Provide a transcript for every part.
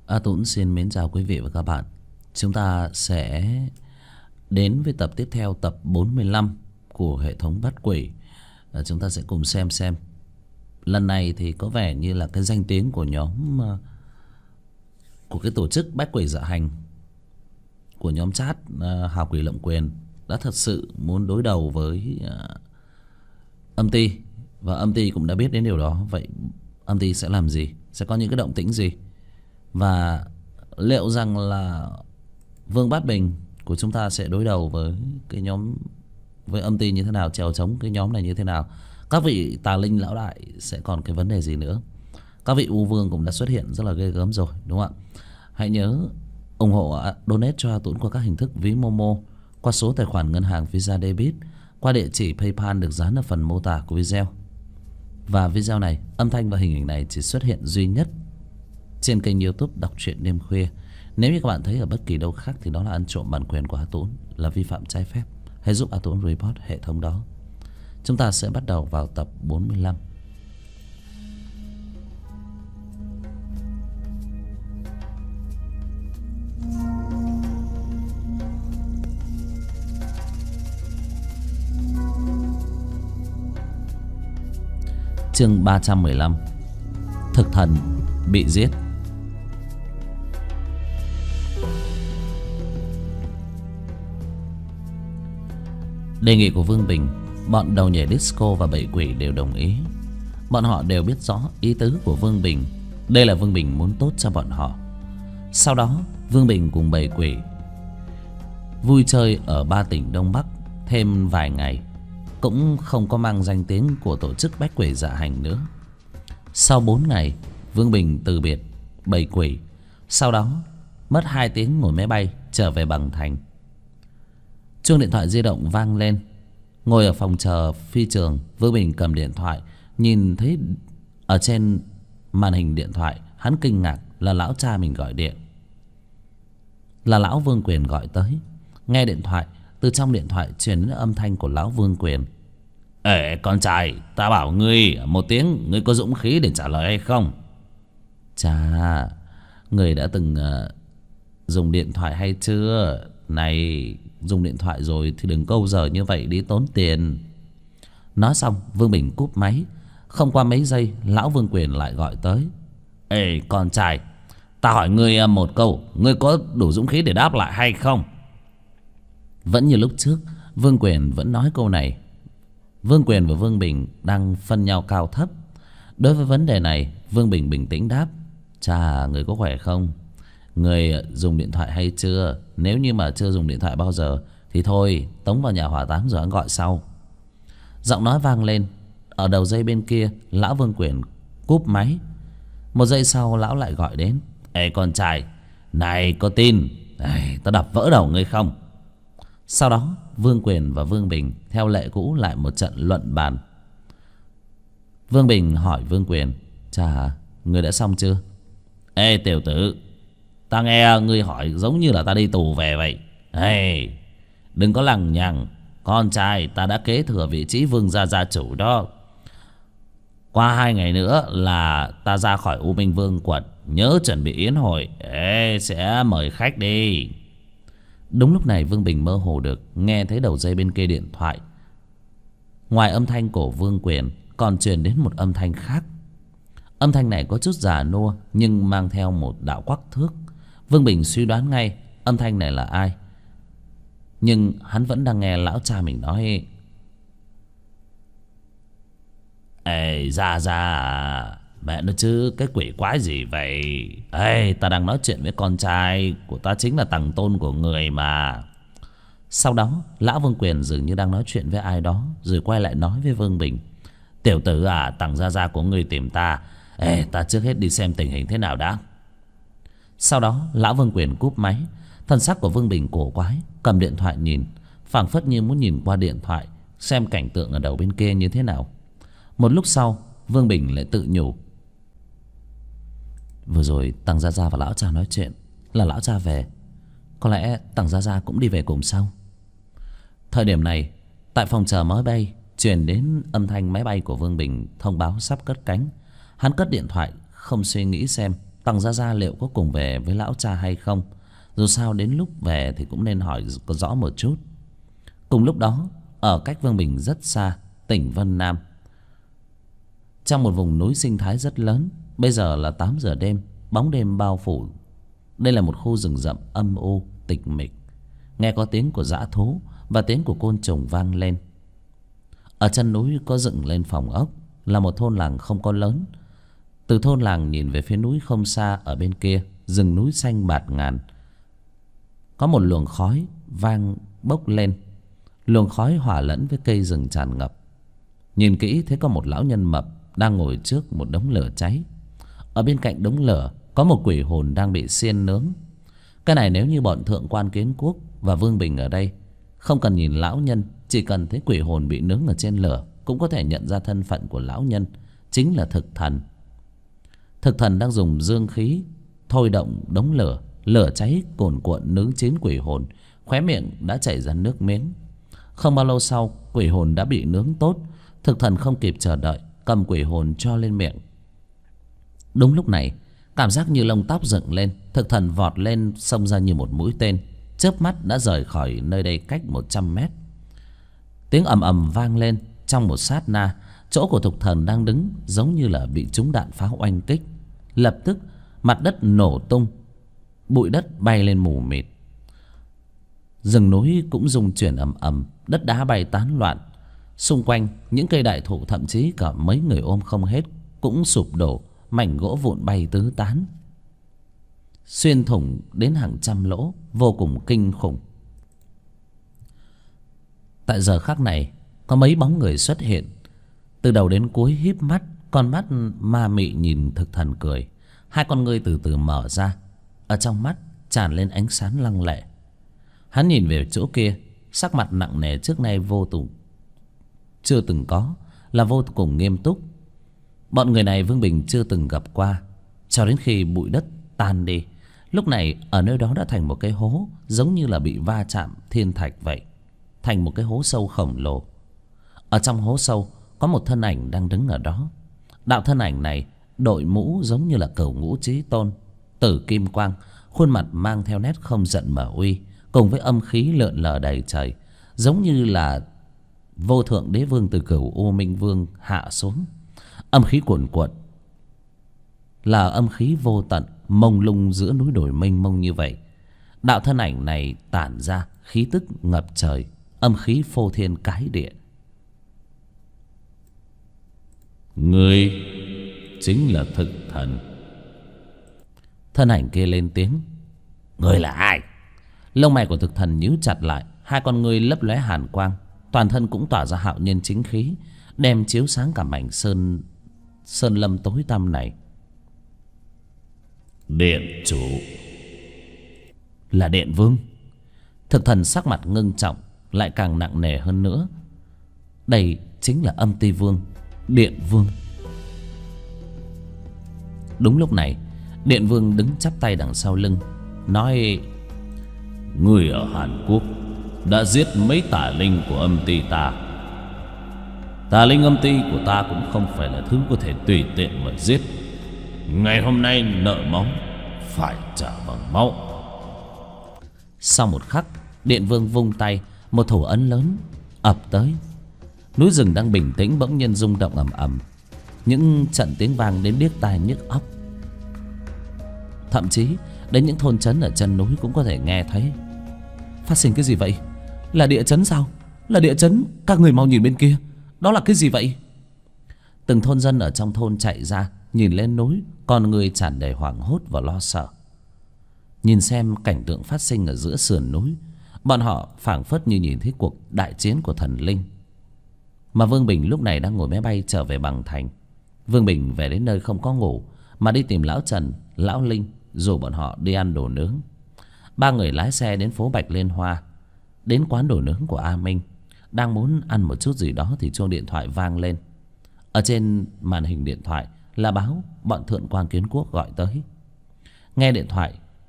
A Tũng xin mến chào quý vị và các bạn. Chúng ta sẽ đến với tập tiếp theo, tập 45 của hệ thống bắt quỷ. Chúng ta sẽ cùng xem. Lần này thì có vẻ như là cái danh tiếng của nhóm của cái tổ chức bắt quỷ dạ hành, của nhóm chat Hào Quỷ Lộng Quyền đã thật sự muốn đối đầu với âm ty. Và âm ty cũng đã biết đến điều đó. Vậy âm ty sẽ làm gì? Sẽ có những cái động tĩnh gì? Và liệu rằng là Vương Bát Bình của chúng ta sẽ đối đầu với cái nhóm, với âm ty như thế nào, chèo chống cái nhóm này như thế nào? Các vị tà linh lão đại sẽ còn cái vấn đề gì nữa? Các vị u vương cũng đã xuất hiện rất là ghê gớm rồi, đúng không ạ? Hãy nhớ ủng hộ donate cho A Tũng qua các hình thức ví Momo, qua số tài khoản ngân hàng Visa Debit, qua địa chỉ PayPal được dán ở phần mô tả của video. Và video này, âm thanh và hình ảnh này chỉ xuất hiện duy nhất trên kênh YouTube Đọc Truyện Đêm Khuya. Nếu như các bạn thấy ở bất kỳ đâu khác thì đó là ăn trộm bản quyền của A Tũng, là vi phạm trái phép. Hãy giúp A Tũng report hệ thống đó. Chúng ta sẽ bắt đầu vào tập 45. Chương 315. Thực thần bị giết. Đề nghị của Vương Bình, bọn đầu nhảy disco và bảy quỷ đều đồng ý. Bọn họ đều biết rõ ý tứ của Vương Bình. Đây là Vương Bình muốn tốt cho bọn họ. Sau đó Vương Bình cùng bảy quỷ vui chơi ở 3 tỉnh Đông Bắc thêm vài ngày, cũng không có mang danh tiếng của tổ chức bách quỷ dạ hành nữa. Sau 4 ngày, Vương Bình từ biệt bảy quỷ. Sau đó mất 2 tiếng ngồi máy bay trở về Bằng Thành. Chuông điện thoại di động vang lên. Ngồi ở phòng chờ phi trường, Vương Bình cầm điện thoại, nhìn thấy ở trên màn hình điện thoại, hắn kinh ngạc là lão cha mình gọi điện. Là lão Vương Quyền gọi tới. Nghe điện thoại, từ trong điện thoại truyền đến âm thanh của lão Vương Quyền. Ê con trai, ta bảo ngươi một tiếng, ngươi có dũng khí để trả lời hay không? Cha, người đã từng dùng điện thoại hay chưa? Này, dùng điện thoại rồi thì đừng câu giờ như vậy đi, tốn tiền. Nói xong Vương Bình cúp máy. Không qua mấy giây, lão Vương Quyền lại gọi tới. Ê con trai, ta hỏi ngươi một câu, ngươi có đủ dũng khí để đáp lại hay không? Vẫn như lúc trước, Vương Quyền vẫn nói câu này. Vương Quyền và Vương Bình đang phân nhau cao thấp. Đối với vấn đề này, Vương Bình bình tĩnh đáp. Chà, người có khỏe không? Người dùng điện thoại hay chưa? Nếu như mà chưa dùng điện thoại bao giờ thì thôi, tống vào nhà hỏa táng rồi anh gọi sau. Giọng nói vang lên. Ở đầu dây bên kia, lão Vương Quyền cúp máy. Một giây sau lão lại gọi đến. Ê con trai, này có tin ta đập vỡ đầu ngươi không? Sau đó Vương Quyền và Vương Bình theo lệ cũ lại một trận luận bàn. Vương Bình hỏi Vương Quyền. Chà, ngươi đã xong chưa? Ê tiểu tử, ta nghe ngươi hỏi giống như là ta đi tù về vậy. Ê, đừng có lằng nhằng. Con trai ta đã kế thừa vị trí vương gia gia chủ đó. Qua 2 ngày nữa là ta ra khỏi U Minh Vương quận. Nhớ chuẩn bị yến hội. Ê, sẽ mời khách đi. Đúng lúc này Vương Bình mơ hồ được nghe thấy đầu dây bên kia điện thoại, ngoài âm thanh của Vương Quyền còn truyền đến một âm thanh khác. Âm thanh này có chút già nua nhưng mang theo một đạo quắc thước. Vương Bình suy đoán ngay âm thanh này là ai, nhưng hắn vẫn đang nghe lão cha mình nói. Ê ra à, mẹ nó chứ, cái quỷ quái gì vậy? Ê, ta đang nói chuyện với con trai của ta, chính là tằng tôn của người mà. Sau đó lão Vương Quyền dường như đang nói chuyện với ai đó, rồi quay lại nói với Vương Bình. Tiểu tử à, tằng gia của người tìm ta. Ê, ta trước hết đi xem tình hình thế nào đã. Sau đó lão Vương Quyền cúp máy. Thân sắc của Vương Bình cổ quái, cầm điện thoại nhìn, phảng phất như muốn nhìn qua điện thoại xem cảnh tượng ở đầu bên kia như thế nào. Một lúc sau Vương Bình lại tự nhủ. Vừa rồi tằng gia và lão cha nói chuyện là lão cha về, có lẽ tằng gia cũng đi về cùng sau. Thời điểm này, tại phòng chờ máy bay truyền đến âm thanh máy bay của Vương Bình thông báo sắp cất cánh. Hắn cất điện thoại, không suy nghĩ xem Tằng Gia Gia liệu có cùng về với lão cha hay không. Dù sao đến lúc về thì cũng nên hỏi có rõ một chút. Cùng lúc đó, ở cách Vương Bình rất xa, tỉnh Vân Nam, trong một vùng núi sinh thái rất lớn. Bây giờ là 8 giờ đêm, bóng đêm bao phủ. Đây là một khu rừng rậm âm u, tịch mịch. Nghe có tiếng của dã thú và tiếng của côn trùng vang lên. Ở chân núi có dựng lên phòng ốc, là một thôn làng không có lớn. Từ thôn làng nhìn về phía núi không xa, ở bên kia rừng núi xanh bạt ngàn, có một luồng khói vang bốc lên. Luồng khói hòa lẫn với cây rừng tràn ngập. Nhìn kỹ thấy có một lão nhân mập đang ngồi trước một đống lửa cháy. Ở bên cạnh đống lửa có một quỷ hồn đang bị xiên nướng. Cái này nếu như bọn thượng quan Kiến Quốc và Vương Bình ở đây, không cần nhìn lão nhân, chỉ cần thấy quỷ hồn bị nướng ở trên lửa, cũng có thể nhận ra thân phận của lão nhân, chính là thực thần. Thực thần đang dùng dương khí thôi động đống lửa. Lửa cháy cuồn cuộn nướng chín quỷ hồn, khóe miệng đã chảy ra nước miếng. Không bao lâu sau, quỷ hồn đã bị nướng tốt. Thực thần không kịp chờ đợi, cầm quỷ hồn cho lên miệng. Đúng lúc này, cảm giác như lông tóc dựng lên. Thực thần vọt lên, xông ra như một mũi tên, chớp mắt đã rời khỏi nơi đây cách 100 mét. Tiếng ầm ầm vang lên. Trong một sát na, chỗ của thực thần đang đứng giống như là bị trúng đạn pháo oanh kích. Lập tức mặt đất nổ tung, bụi đất bay lên mù mịt. Rừng núi cũng rung chuyển ầm ầm, đất đá bay tán loạn. Xung quanh những cây đại thụ, thậm chí cả mấy người ôm không hết, cũng sụp đổ, mảnh gỗ vụn bay tứ tán, xuyên thủng đến hàng trăm lỗ, vô cùng kinh khủng. Tại giờ khắc này, có mấy bóng người xuất hiện. Từ đầu đến cuối híp mắt, con mắt ma mị nhìn thực thần cười. Hai con ngươi từ từ mở ra, ở trong mắt tràn lên ánh sáng lăng lệ. Hắn nhìn về chỗ kia, sắc mặt nặng nề trước nay chưa từng có, là vô cùng nghiêm túc. Bọn người này Vương Bình chưa từng gặp qua, cho đến khi bụi đất tan đi. Lúc này ở nơi đó đã thành một cái hố, giống như là bị va chạm thiên thạch vậy, thành một cái hố sâu khổng lồ. Ở trong hố sâu có một thân ảnh đang đứng ở đó. Đạo thân ảnh này đội mũ giống như là Cửu Ngũ Chí Tôn, tử kim quang, khuôn mặt mang theo nét không giận mà uy, cùng với âm khí lượn lờ đầy trời, giống như là vô thượng đế vương từ Cửu U Minh Vương hạ xuống. Âm khí cuồn cuộn, là âm khí vô tận mông lung giữa núi đồi mênh mông như vậy. Đạo thân ảnh này tản ra khí tức ngập trời, âm khí phô thiên cái địa. Ngươi chính là thực thần. Thân ảnh kia lên tiếng. Ngươi là ai? Lông mày của thực thần nhíu chặt lại, hai con ngươi lấp lóe hàn quang, toàn thân cũng tỏa ra hạo nhiên chính khí, đem chiếu sáng cả mảnh sơn lâm tối tăm này. Điện chủ. Là Điện Vương. Thực thần sắc mặt ngưng trọng, lại càng nặng nề hơn nữa. Đây chính là Âm Ti Vương, Điện Vương. Đúng lúc này, Điện Vương đứng chắp tay đằng sau lưng, nói: Người ở Hàn Quốc đã giết mấy tà linh của Âm Ti ta. Tà linh Âm Ti của ta cũng không phải là thứ có thể tùy tiện mà giết. Ngày hôm nay nợ máu phải trả bằng máu. Sau một khắc, Điện Vương vung tay, một thủ ấn lớn ập tới. Núi rừng đang bình tĩnh bỗng nhiên rung động ầm ầm, những trận tiếng vang đến điếc tai nhức óc. Thậm chí đến những thôn trấn ở chân núi cũng có thể nghe thấy. Phát sinh cái gì vậy? Là địa chấn sao? Là địa chấn. Các người mau nhìn bên kia, đó là cái gì vậy? Từng thôn dân ở trong thôn chạy ra, nhìn lên núi, con người tràn đầy hoảng hốt và lo sợ. Nhìn xem cảnh tượng phát sinh ở giữa sườn núi, bọn họ phảng phất như nhìn thấy cuộc đại chiến của thần linh. Mà Vương Bình lúc này đang ngồi máy bay trở về Bằng Thành. Vương Bình về đến nơi không có ngủ, mà đi tìm lão Trần, lão Linh, rủ bọn họ đi ăn đồ nướng. Ba người lái xe đến phố Bạch Liên Hoa, đến quán đồ nướng của A Minh. Đang muốn ăn một chút gì đó thì chuông điện thoại vang lên. Ở trên màn hình điện thoại là báo bọn Thượng quan Kiến Quốc gọi tới. Nghe điện thoại,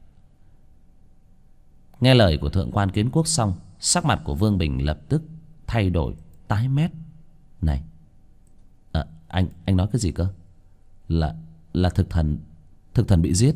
nghe lời của Thượng quan Kiến Quốc xong, sắc mặt của Vương Bình lập tức thay đổi, tái mét. Này, anh nói cái gì cơ? Là thực thần thực thần bị giết.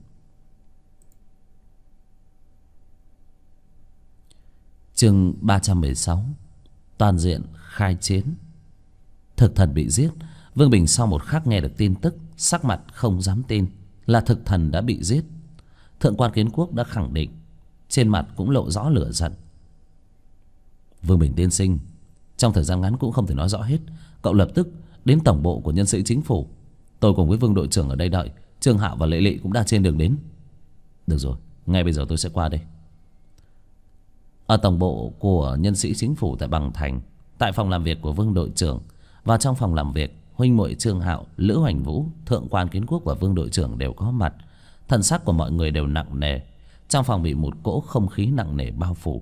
Chương 316. Toàn diện khai chiến. Thực thần bị giết. Vương Bình sau một khắc nghe được tin tức, sắc mặt không dám tin là thực thần đã bị giết. Thượng quan Kiến Quốc đã khẳng định, trên mặt cũng lộ rõ lửa giận. Vương Bình tiên sinh, trong thời gian ngắn cũng không thể nói rõ hết. Cậu lập tức đến tổng bộ của nhân sĩ chính phủ. Tôi cùng với Vương đội trưởng ở đây đợi. Trương Hạo và Lệ Lệ cũng đã trên đường đến. Được rồi, ngay bây giờ tôi sẽ qua đây. Ở tổng bộ của nhân sĩ chính phủ tại Bằng Thành, tại phòng làm việc của Vương đội trưởng, và trong phòng làm việc, huynh muội Trương Hạo, Lữ Hoành Vũ, Thượng quan Kiến Quốc và Vương đội trưởng đều có mặt. Thần sắc của mọi người đều nặng nề. Trong phòng bị một cỗ không khí nặng nề bao phủ.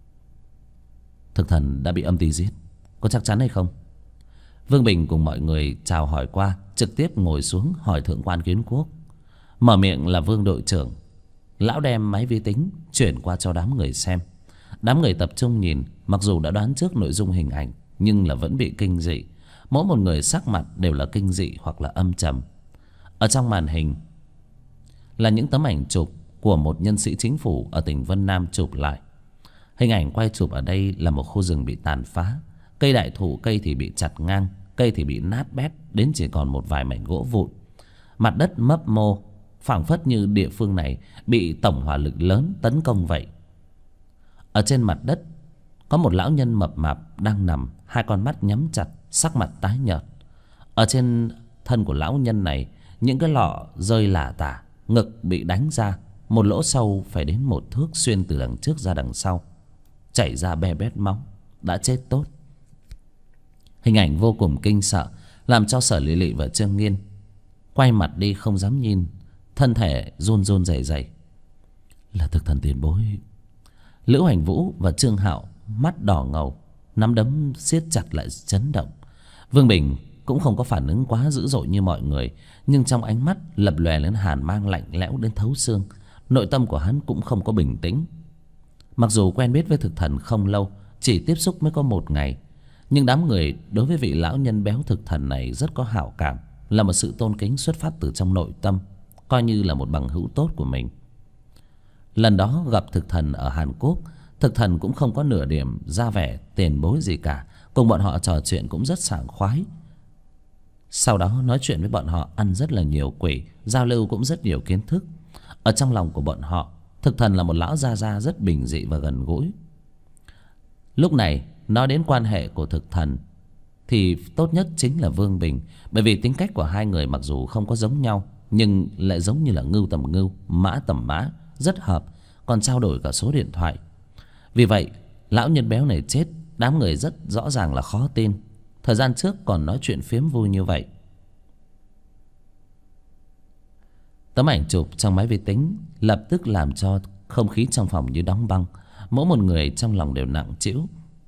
Thực thần đã bị âm ty giết, có chắc chắn hay không? Vương Bình cùng mọi người chào hỏi qua, trực tiếp ngồi xuống hỏi Thượng quan Kiến Quốc. Mở miệng là Vương đội trưởng. Lão đem máy vi tính chuyển qua cho đám người xem. Đám người tập trung nhìn, mặc dù đã đoán trước nội dung hình ảnh, nhưng là vẫn bị kinh dị. Mỗi một người sắc mặt đều là kinh dị hoặc là âm trầm. Ở trong màn hình là những tấm ảnh chụp của một nhân sĩ chính phủ ở tỉnh Vân Nam chụp lại. Hình ảnh quay chụp ở đây là một khu rừng bị tàn phá. Cây đại thụ, cây thì bị chặt ngang, cây thì bị nát bét đến chỉ còn một vài mảnh gỗ vụn. Mặt đất mấp mô, phảng phất như địa phương này bị tổng hỏa lực lớn tấn công vậy. Ở trên mặt đất có một lão nhân mập mạp đang nằm, hai con mắt nhắm chặt, sắc mặt tái nhợt. Ở trên thân của lão nhân này, những cái lọ rơi lả tả, ngực bị đánh ra, một lỗ sâu phải đến 1 thước xuyên từ đằng trước ra đằng sau, chảy ra be bét máu, đã chết tốt. Hình ảnh vô cùng kinh sợ, làm cho Sở Lệ Lệ và Trương Nghiên quay mặt đi không dám nhìn, thân thể run run rẩy rẩy. Là thực thần tiền bối. Lữ Hoành Vũ và Trương Hạo mắt đỏ ngầu, nắm đấm siết chặt lại chấn động. Vương Bình cũng không có phản ứng quá dữ dội như mọi người, nhưng trong ánh mắt lập lòe lên hàn mang lạnh lẽo đến thấu xương. Nội tâm của hắn cũng không có bình tĩnh. Mặc dù quen biết với thực thần không lâu, chỉ tiếp xúc mới có 1 ngày, nhưng đám người đối với vị lão nhân béo thực thần này rất có hảo cảm, là một sự tôn kính xuất phát từ trong nội tâm, coi như là một bằng hữu tốt của mình. Lần đó gặp thực thần ở Hàn Quốc, thực thần cũng không có nửa điểm ra vẻ tiền bối gì cả, cùng bọn họ trò chuyện cũng rất sảng khoái. Sau đó nói chuyện với bọn họ ăn rất là nhiều quỷ, giao lưu cũng rất nhiều kiến thức. Ở trong lòng của bọn họ, thực thần là một lão gia gia rất bình dị và gần gũi. Lúc này nói đến quan hệ của thực thần thì tốt nhất chính là Vương Bình, bởi vì tính cách của hai người mặc dù không có giống nhau, nhưng lại giống như là ngưu tầm ngưu, mã tầm mã, rất hợp, còn trao đổi cả số điện thoại. Vì vậy lão nhân béo này chết, đám người rất rõ ràng là khó tin. Thời gian trước còn nói chuyện phiếm vui như vậy. Tấm ảnh chụp trong máy vi tính lập tức làm cho không khí trong phòng như đóng băng. Mỗi một người trong lòng đều nặng trĩu.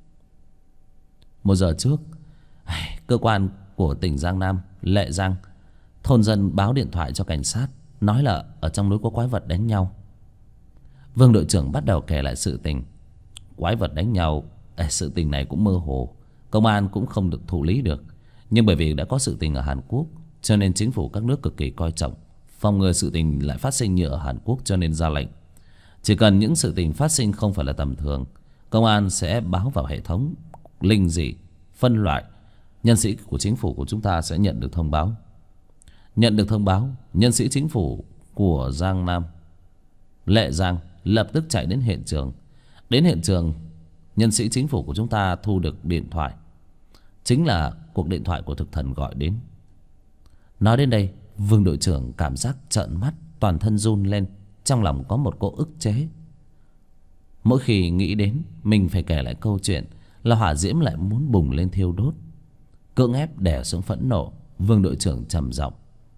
1 giờ trước, cơ quan của tỉnh Giang Nam, Lệ Giang, thôn dân báo điện thoại cho cảnh sát, nói là ở trong núi có quái vật đánh nhau. Vương đội trưởng bắt đầu kể lại sự tình. Quái vật đánh nhau, sự tình này cũng mơ hồ, công an cũng không được thụ lý được. Nhưng bởi vì đã có sự tình ở Hàn Quốc, cho nên chính phủ các nước cực kỳ coi trọng, phòng ngừa sự tình lại phát sinh như ở Hàn Quốc, cho nên ra lệnh chỉ cần những sự tình phát sinh không phải là tầm thường, công an sẽ báo vào hệ thống linh dị phân loại. Nhân sĩ của chính phủ của chúng ta sẽ nhận được thông báo. Nhận được thông báo, nhân sĩ chính phủ của Giang Nam, Lệ Giang lập tức chạy đến hiện trường. Đến hiện trường, nhân sĩ chính phủ của chúng ta thu được điện thoại, chính là cuộc điện thoại của thực thần gọi đến. Nói đến đây, Vương đội trưởng cảm giác trợn mắt, toàn thân run lên, trong lòng có một cỗ ức chế. Mỗi khi nghĩ đến mình phải kể lại câu chuyện là hỏa diễm lại muốn bùng lên thiêu đốt. Cưỡng ép đè xuống phẫn nộ, Vương đội trưởng trầm giọng: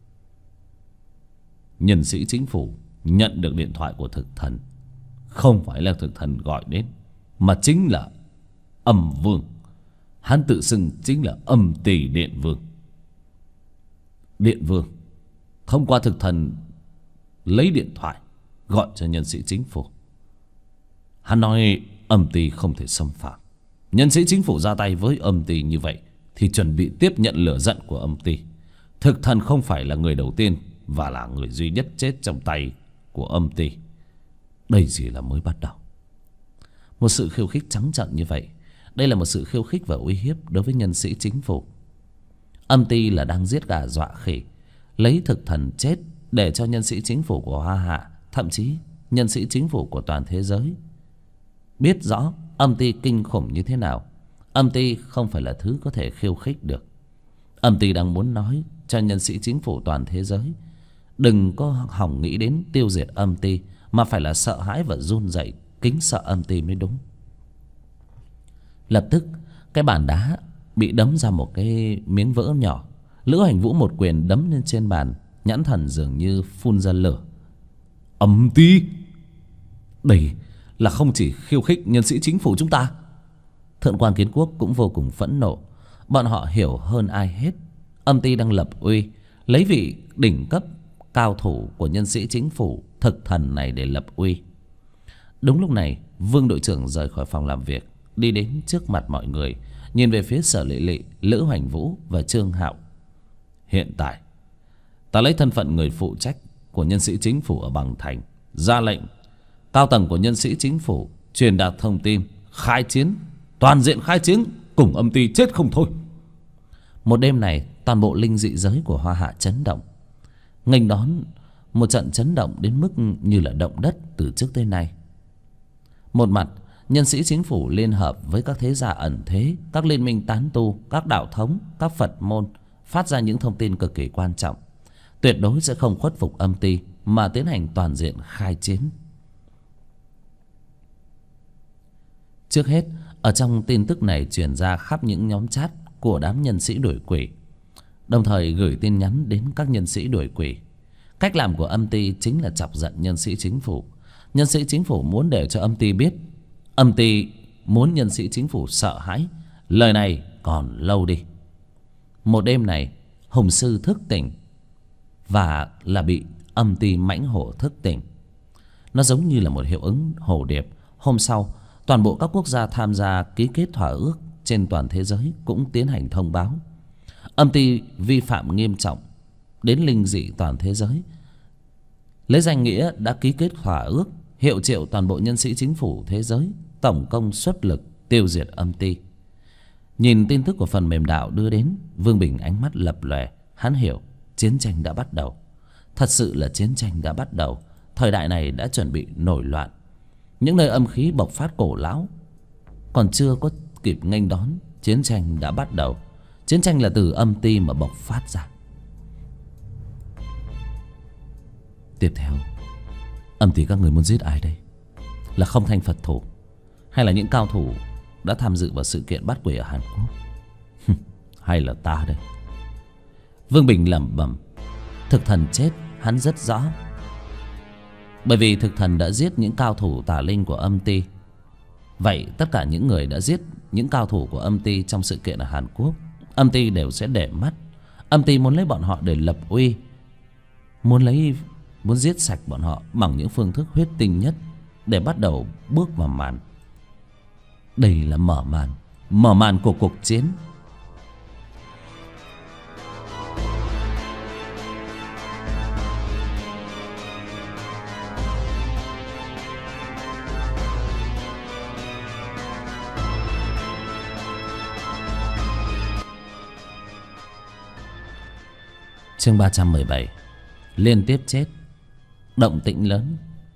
nhân sĩ chính phủ nhận được điện thoại của thực thần, không phải là thực thần gọi đến, mà chính là Âm Vương. Hắn tự xưng chính là Âm Tỳ Điện Vương. Điện Vương thông qua thực thần lấy điện thoại gọi cho nhân sĩ chính phủ. Hắn nói Âm Tỳ không thể xâm phạm. Nhân sĩ chính phủ ra tay với Âm Tỳ như vậy thì chuẩn bị tiếp nhận lửa giận của Âm Tỳ. Thực thần không phải là người đầu tiên và là người duy nhất chết trong tay của âm ty. Đây chỉ là mới bắt đầu. Một sự khiêu khích trắng trợn như vậy, đây là một sự khiêu khích và uy hiếp đối với nhân sĩ chính phủ. Âm ty là đang giết gà dọa khỉ, lấy thực thần chết để cho nhân sĩ chính phủ của Hoa Hạ, thậm chí nhân sĩ chính phủ của toàn thế giới biết rõ âm ty kinh khủng như thế nào. Âm ty không phải là thứ có thể khiêu khích được. Âm ty đang muốn nói cho nhân sĩ chính phủ toàn thế giới đừng có hỏng nghĩ đến tiêu diệt âm ty, mà phải là sợ hãi và run rẩy, kính sợ âm ty mới đúng. Lập tức cái bàn đá bị đấm ra một cái miếng vỡ nhỏ. Lữ Hành Vũ một quyền đấm lên trên bàn, nhãn thần dường như phun ra lửa. Âm ty, đây là không chỉ khiêu khích nhân sĩ chính phủ chúng ta. Thượng quan Kiến Quốc cũng vô cùng phẫn nộ. Bọn họ hiểu hơn ai hết, âm ty đang lập uy, lấy vị đỉnh cấp cao thủ của nhân sĩ chính phủ thực thần này để lập uy. Đúng lúc này, Vương đội trưởng rời khỏi phòng làm việc, đi đến trước mặt mọi người, nhìn về phía Sở Lệ Lệ, Lữ Hoành Vũ và Trương Hạo. Hiện tại ta lấy thân phận người phụ trách của nhân sĩ chính phủ ở Bằng Thành, ra lệnh cao tầng của nhân sĩ chính phủ truyền đạt thông tin khai chiến, toàn diện khai chiến, cùng âm ty chết không thôi. Một đêm này, toàn bộ linh dị giới của Hoa Hạ chấn động, nghênh đón một trận chấn động đến mức như là động đất từ trước tới nay. Một mặt, nhân sĩ chính phủ liên hợp với các thế gia ẩn thế, các liên minh tán tu, các đạo thống, các Phật môn phát ra những thông tin cực kỳ quan trọng, tuyệt đối sẽ không khuất phục âm ty mà tiến hành toàn diện khai chiến. Trước hết, ở trong tin tức này truyền ra khắp những nhóm chat của đám nhân sĩ đuổi quỷ, đồng thời gửi tin nhắn đến các nhân sĩ đuổi quỷ. Cách làm của âm ty chính là chọc giận nhân sĩ chính phủ. Nhân sĩ chính phủ muốn để cho âm ty biết, âm ty muốn nhân sĩ chính phủ sợ hãi. Lời này còn lâu đi. Một đêm này, Hùng Sư thức tỉnh, và là bị âm ty mãnh hổ thức tỉnh. Nó giống như là một hiệu ứng hồ điệp. Hôm sau, toàn bộ các quốc gia tham gia ký kết thỏa ước trên toàn thế giới cũng tiến hành thông báo âm ty vi phạm nghiêm trọng đến linh dị toàn thế giới, lấy danh nghĩa đã ký kết thỏa ước, hiệu triệu toàn bộ nhân sĩ chính phủ thế giới tổng công suất lực tiêu diệt âm ty. Nhìn tin tức của phần mềm đạo đưa đến, Vương Bình ánh mắt lập lòe. Hắn hiểu chiến tranh đã bắt đầu. Thật sự là chiến tranh đã bắt đầu. Thời đại này đã chuẩn bị nổi loạn. Những nơi âm khí bộc phát cổ lão còn chưa có kịp nghênh đón, chiến tranh đã bắt đầu. Chiến tranh là từ âm ty mà bộc phát ra. Tiếp theo, âm ty các người muốn giết ai đây? Là Không Thanh Phật thủ, hay là những cao thủ đã tham dự vào sự kiện bắt quỷ ở Hàn Quốc? Hay là ta đây? Vương Bình lẩm bẩm. Thực thần chết hắn rất rõ, bởi vì thực thần đã giết những cao thủ tà linh của âm ty. Vậy tất cả những người đã giết những cao thủ của âm ty trong sự kiện ở Hàn Quốc, âm ty đều sẽ để mắt. Âm ty muốn lấy bọn họ để lập uy, muốn giết sạch bọn họ bằng những phương thức huyết tinh nhất để bắt đầu bước vào màn. Đây là mở màn của cuộc chiến. Chương 317. Liên tiếp chết, động tĩnh lớn.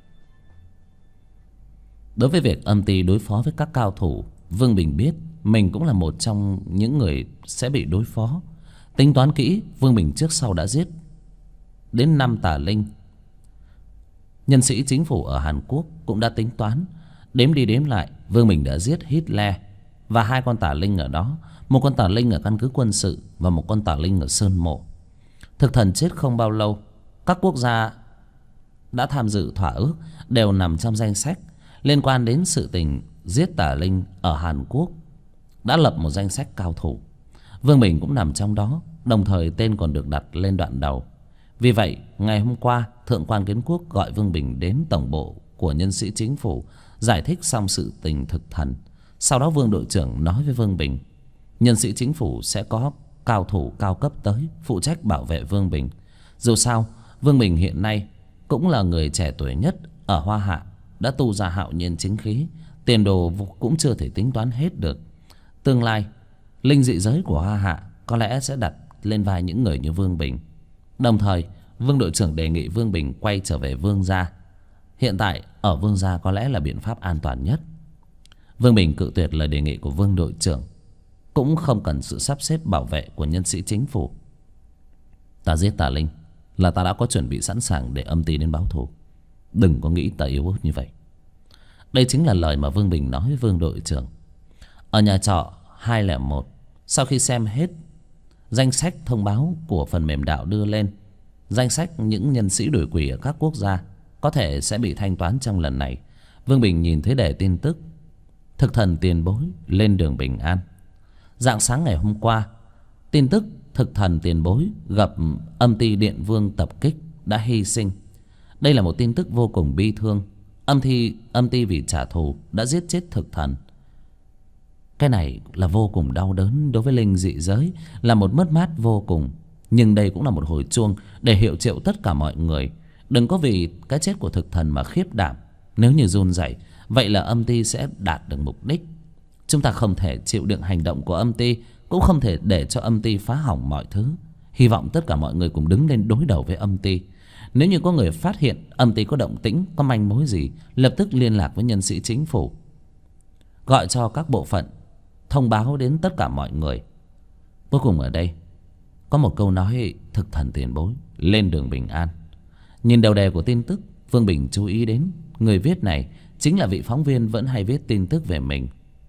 Đối với việc âm ty đối phó với các cao thủ, Vương Bình biết mình cũng là một trong những người sẽ bị đối phó. Tính toán kỹ, Vương Bình trước sau đã giết đến 5 tà linh. Nhân sĩ chính phủ ở Hàn Quốc cũng đã tính toán, đếm đi đếm lại, Vương Bình đã giết Hitler và 2 con tà linh ở đó, một con tà linh ở căn cứ quân sự và một con tà linh ở Sơn Mộ. Thực thần chết không bao lâu, các quốc gia đã tham dự thỏa ước đều nằm trong danh sách liên quan đến sự tình giết tà linh ở Hàn Quốc, đã lập một danh sách cao thủ. Vương Bình cũng nằm trong đó, đồng thời tên còn được đặt lên đoạn đầu. Vì vậy, ngày hôm qua, Thượng quan Kiến Quốc gọi Vương Bình đến tổng bộ của nhân sĩ chính phủ, giải thích xong sự tình thực thần. Sau đó Vương đội trưởng nói với Vương Bình, nhân sĩ chính phủ sẽ có cao thủ cao cấp tới phụ trách bảo vệ Vương Bình. Dù sao, Vương Bình hiện nay cũng là người trẻ tuổi nhất ở Hoa Hạ, đã tu ra hạo nhiên chính khí, tiền đồ cũng chưa thể tính toán hết được. Tương lai linh dị giới của Hoa Hạ có lẽ sẽ đặt lên vai những người như Vương Bình. Đồng thời Vương đội trưởng đề nghị Vương Bình quay trở về Vương gia. Hiện tại ở Vương gia có lẽ là biện pháp an toàn nhất. Vương Bình cự tuyệt lời đề nghị của Vương đội trưởng, cũng không cần sự sắp xếp bảo vệ của nhân sĩ chính phủ. Ta giết Tà Linh là ta đã có chuẩn bị sẵn sàng để âm ty đến báo thù. Đừng có nghĩ ta yếu ớt như vậy. Đây chính là lời mà Vương Bình nói với Vương đội trưởng. Ở nhà trọ 201, sau khi xem hết danh sách thông báo của phần mềm đạo đưa lên, danh sách những nhân sĩ đuổi quỷ ở các quốc gia có thể sẽ bị thanh toán trong lần này, Vương Bình nhìn thấy đề tin tức thực thần tiền bối lên đường bình an. Rạng sáng ngày hôm qua, tin tức thực thần tiền bối gặp âm ty Điện Vương tập kích đã hy sinh. Đây là một tin tức vô cùng bi thương. Âm ty vì trả thù đã giết chết thực thần. Cái này là vô cùng đau đớn đối với linh dị giới, là một mất mát vô cùng. Nhưng đây cũng là một hồi chuông để hiệu triệu tất cả mọi người đừng có vì cái chết của thực thần mà khiếp đảm. Nếu như run rẩy, vậy là âm ty sẽ đạt được mục đích. Chúng ta không thể chịu đựng hành động của âm ty, cũng không thể để cho âm ty phá hỏng mọi thứ. Hy vọng tất cả mọi người cùng đứng lên đối đầu với âm ty. Nếu như có người phát hiện âm ty có động tĩnh, có manh mối gì, lập tức liên lạc với nhân sĩ chính phủ, gọi cho các bộ phận, thông báo đến tất cả mọi người. Cuối cùng ở đây có một câu nói thực thần tiền bối lên đường bình an. Nhìn đầu đề của tin tức, Vương Bình chú ý đến người viết này chính là vị phóng viên vẫn hay viết tin tức về mình.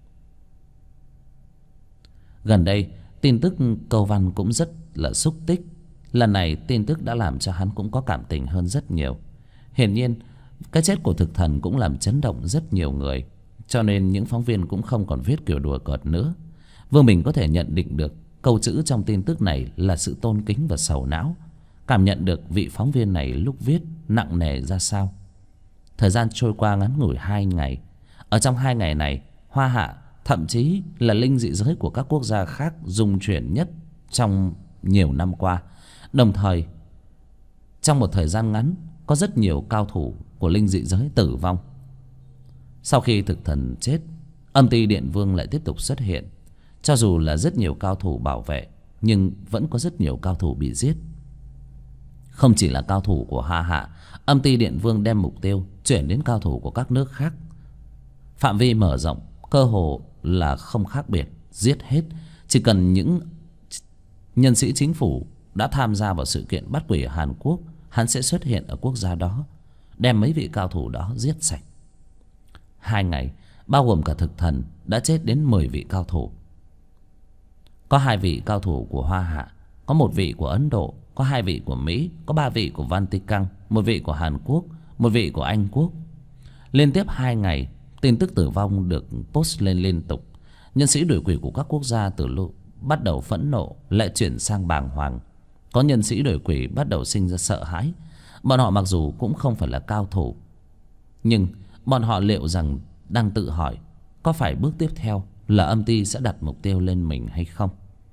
Gần đây tin tức câu văn cũng rất là xúc tích. Lần này tin tức đã làm cho hắn cũng có cảm tình hơn rất nhiều. Hiển nhiên cái chết của thực thần cũng làm chấn động rất nhiều người, cho nên những phóng viên cũng không còn viết kiểu đùa cợt nữa. Vương Bình có thể nhận định được câu chữ trong tin tức này là sự tôn kính và sầu não, cảm nhận được vị phóng viên này lúc viết nặng nề ra sao. Thời gian trôi qua ngắn ngủi 2 ngày. Ở trong 2 ngày này, Hoa Hạ, thậm chí là linh dị giới của các quốc gia khác rung chuyển nhất trong nhiều năm qua. Đồng thời trong một thời gian ngắn, có rất nhiều cao thủ của linh dị giới tử vong. Sau khi thực thần chết, âm ty Điện Vương lại tiếp tục xuất hiện. Cho dù là rất nhiều cao thủ bảo vệ, nhưng vẫn có rất nhiều cao thủ bị giết. Không chỉ là cao thủ của Hoa Hạ, âm ty Điện Vương đem mục tiêu chuyển đến cao thủ của các nước khác. Phạm vi mở rộng, cơ hồ là không khác biệt, giết hết. Chỉ cần những nhân sĩ chính phủ đã tham gia vào sự kiện bắt quỷ ở Hàn Quốc, hắn sẽ xuất hiện ở quốc gia đó, đem mấy vị cao thủ đó giết sạch. 2 ngày, bao gồm cả thực thần, đã chết đến 10 vị cao thủ. Có 2 vị cao thủ của Hoa Hạ, có 1 vị của Ấn Độ, có 2 vị của Mỹ, có 3 vị của Vatican, 1 vị của Hàn Quốc, 1 vị của Anh Quốc. Liên tiếp 2 ngày, tin tức tử vong được post lên liên tục. Nhân sĩ đuổi quỷ của các quốc gia từ lúc bắt đầu phẫn nộ lại chuyển sang bàng hoàng. Có nhân sĩ đuổi quỷ bắt đầu sinh ra sợ hãi. Bọn họ mặc dù cũng không phải là cao thủ, nhưng bọn họ liệu rằng đang tự hỏi có phải bước tiếp theo là âm ty sẽ đặt mục tiêu lên mình hay không.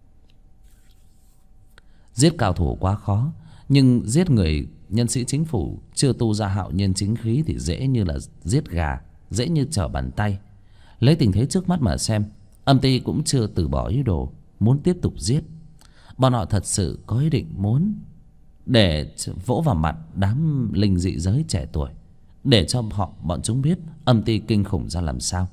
Giết cao thủ quá khó, nhưng giết người nhân sĩ chính phủ chưa tu ra hạo nhiên chính khí thì dễ như là giết gà, dễ như trở bàn tay. Lấy tình thế trước mắt mà xem, âm ty cũng chưa từ bỏ ý đồ muốn tiếp tục giết. Bọn họ thật sự có ý định muốn để vỗ vào mặt đám linh dị giới trẻ tuổi, để cho bọn chúng biết âm ty kinh khủng ra làm sao.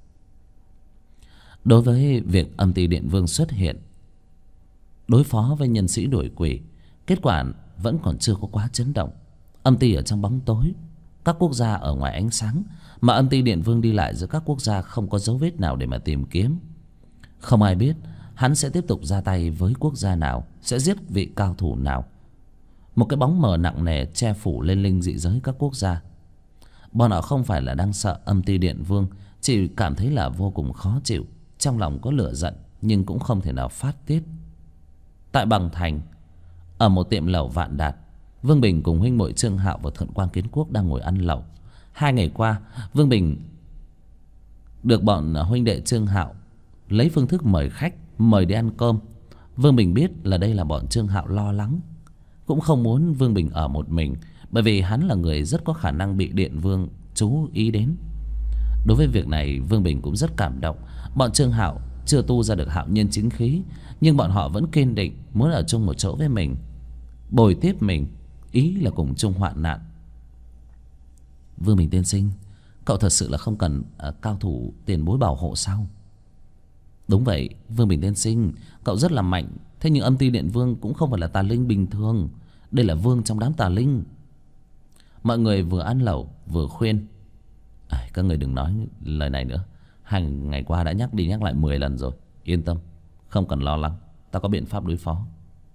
Đối với việc âm ty Điện Vương xuất hiện đối phó với nhân sĩ đuổi quỷ, kết quả vẫn còn chưa có quá chấn động. Âm ty ở trong bóng tối, các quốc gia ở ngoài ánh sáng, mà âm ty Điện Vương đi lại giữa các quốc gia không có dấu vết nào để mà tìm kiếm. Không ai biết hắn sẽ tiếp tục ra tay với quốc gia nào, sẽ giết vị cao thủ nào. Một cái bóng mờ nặng nề che phủ lên linh dị giới các quốc gia. Bọn họ không phải là đang sợ âm ty Điện Vương, chỉ cảm thấy là vô cùng khó chịu, trong lòng có lửa giận nhưng cũng không thể nào phát tiết. Tại Bằng Thành, ở một tiệm lẩu Vạn Đạt, Vương Bình cùng huynh muội Trương Hạo và Thuận Quang Kiến Quốc đang ngồi ăn lẩu. 2 ngày qua, Vương Bình được bọn huynh đệ Trương Hạo lấy phương thức mời khách, mời đi ăn cơm. Vương Bình biết là đây là bọn Trương Hạo lo lắng. cũng không muốn Vương Bình ở một mình, bởi vì hắn là người rất có khả năng bị Điện Vương chú ý đến. Đối với việc này Vương Bình cũng rất cảm động. Bọn Trương Hạo chưa tu ra được hạo nhân chính khí, nhưng bọn họ vẫn kiên định muốn ở chung một chỗ với mình, bồi tiếp mình, ý là cùng chung hoạn nạn. Vương Bình tiên sinh, cậu thật sự là không cần cao thủ tiền bối bảo hộ sao? Đúng vậy Vương Bình tiên sinh, cậu rất là mạnh. Thế nhưng Âm Ti Điện Vương cũng không phải là tà linh bình thường. Đây là vương trong đám tà linh. Mọi người vừa ăn lẩu vừa khuyên. Các người đừng nói lời này nữa. 2 ngày qua đã nhắc đi nhắc lại 10 lần rồi. Yên tâm, không cần lo lắng, ta có biện pháp đối phó.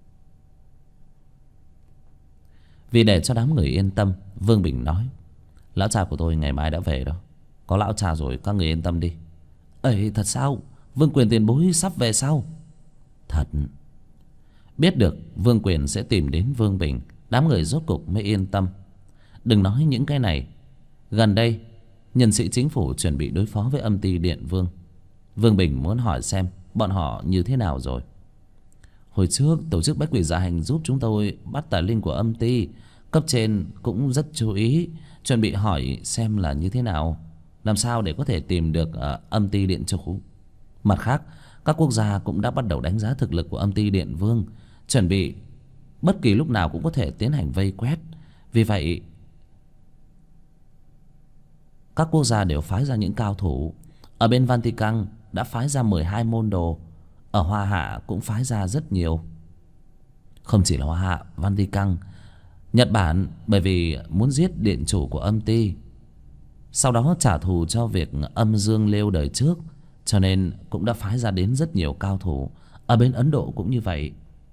Vì để cho đám người yên tâm, Vương Bình nói: lão cha của tôi ngày mai đã về đó. Có lão cha rồi, các người yên tâm đi. Ấy thật sao? Vương Quyền tiền bối sắp về sao? Thật. Biết được Vương Quyền sẽ tìm đến Vương Bình, đám người rốt cục mới yên tâm. Đừng nói những cái này, gần đây nhân sĩ chính phủ chuẩn bị đối phó với Âm Ti Điện Vương. Vương Bình muốn hỏi xem bọn họ như thế nào rồi. Hồi trước tổ chức Bách Quỷ Dạ Hành giúp chúng tôi bắt tà linh của Âm Ti. Cấp trên cũng rất chú ý, chuẩn bị hỏi xem là như thế nào, làm sao để có thể tìm được Âm Ti Điện Chủ. Mặt khác, các quốc gia cũng đã bắt đầu đánh giá thực lực của Âm Ti Điện Vương, chuẩn bị bất kỳ lúc nào cũng có thể tiến hành vây quét. Vì vậy các quốc gia đều phái ra những cao thủ. Ở bên Vatican đã phái ra 12 môn đồ. Ở Hoa Hạ cũng phái ra rất nhiều. Không chỉ là Hoa Hạ, Vatican, Nhật Bản, bởi vì muốn giết điện chủ của Âm Ti, sau đó trả thù cho việc Âm Dương Liêu đời trước, cho nên cũng đã phái ra đến rất nhiều cao thủ. Ở bên Ấn Độ cũng như vậy.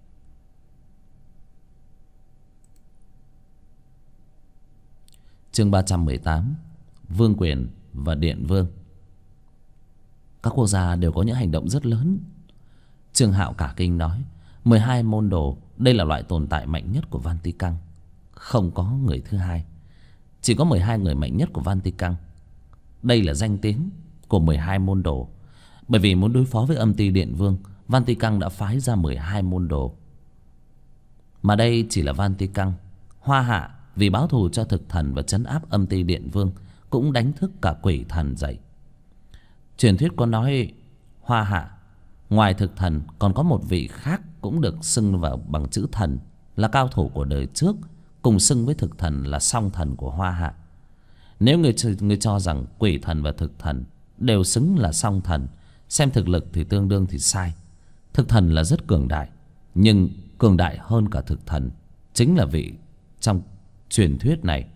Chương 318: Vương Quyền và Điện Vương. Các quốc gia đều có những hành động rất lớn. Trương Hạo cả kinh nói: 12 môn đồ, đây là loại tồn tại mạnh nhất của Vatican, không có người thứ hai. Chỉ có 12 người mạnh nhất của Vatican. Đây là danh tiếng của 12 môn đồ. Bởi vì muốn đối phó với Âm Ti Điện Vương, Vatican đã phái ra 12 môn đồ. Mà đây chỉ là Vatican. Hoa Hạ vì báo thù cho thực thần và trấn áp Âm Ti Điện Vương, cũng đánh thức cả quỷ thần dậy. Truyền thuyết có nói Hoa Hạ ngoài thực thần còn có một vị khác cũng được xưng vào bằng chữ thần, là cao thủ của đời trước, cùng xưng với thực thần là song thần của Hoa Hạ. Nếu người cho rằng quỷ thần và thực thần đều xứng là song thần, xem thực lực thì tương đương thì sai. Thực thần là rất cường đại, nhưng cường đại hơn cả thực thần chính là vị trong truyền thuyết này.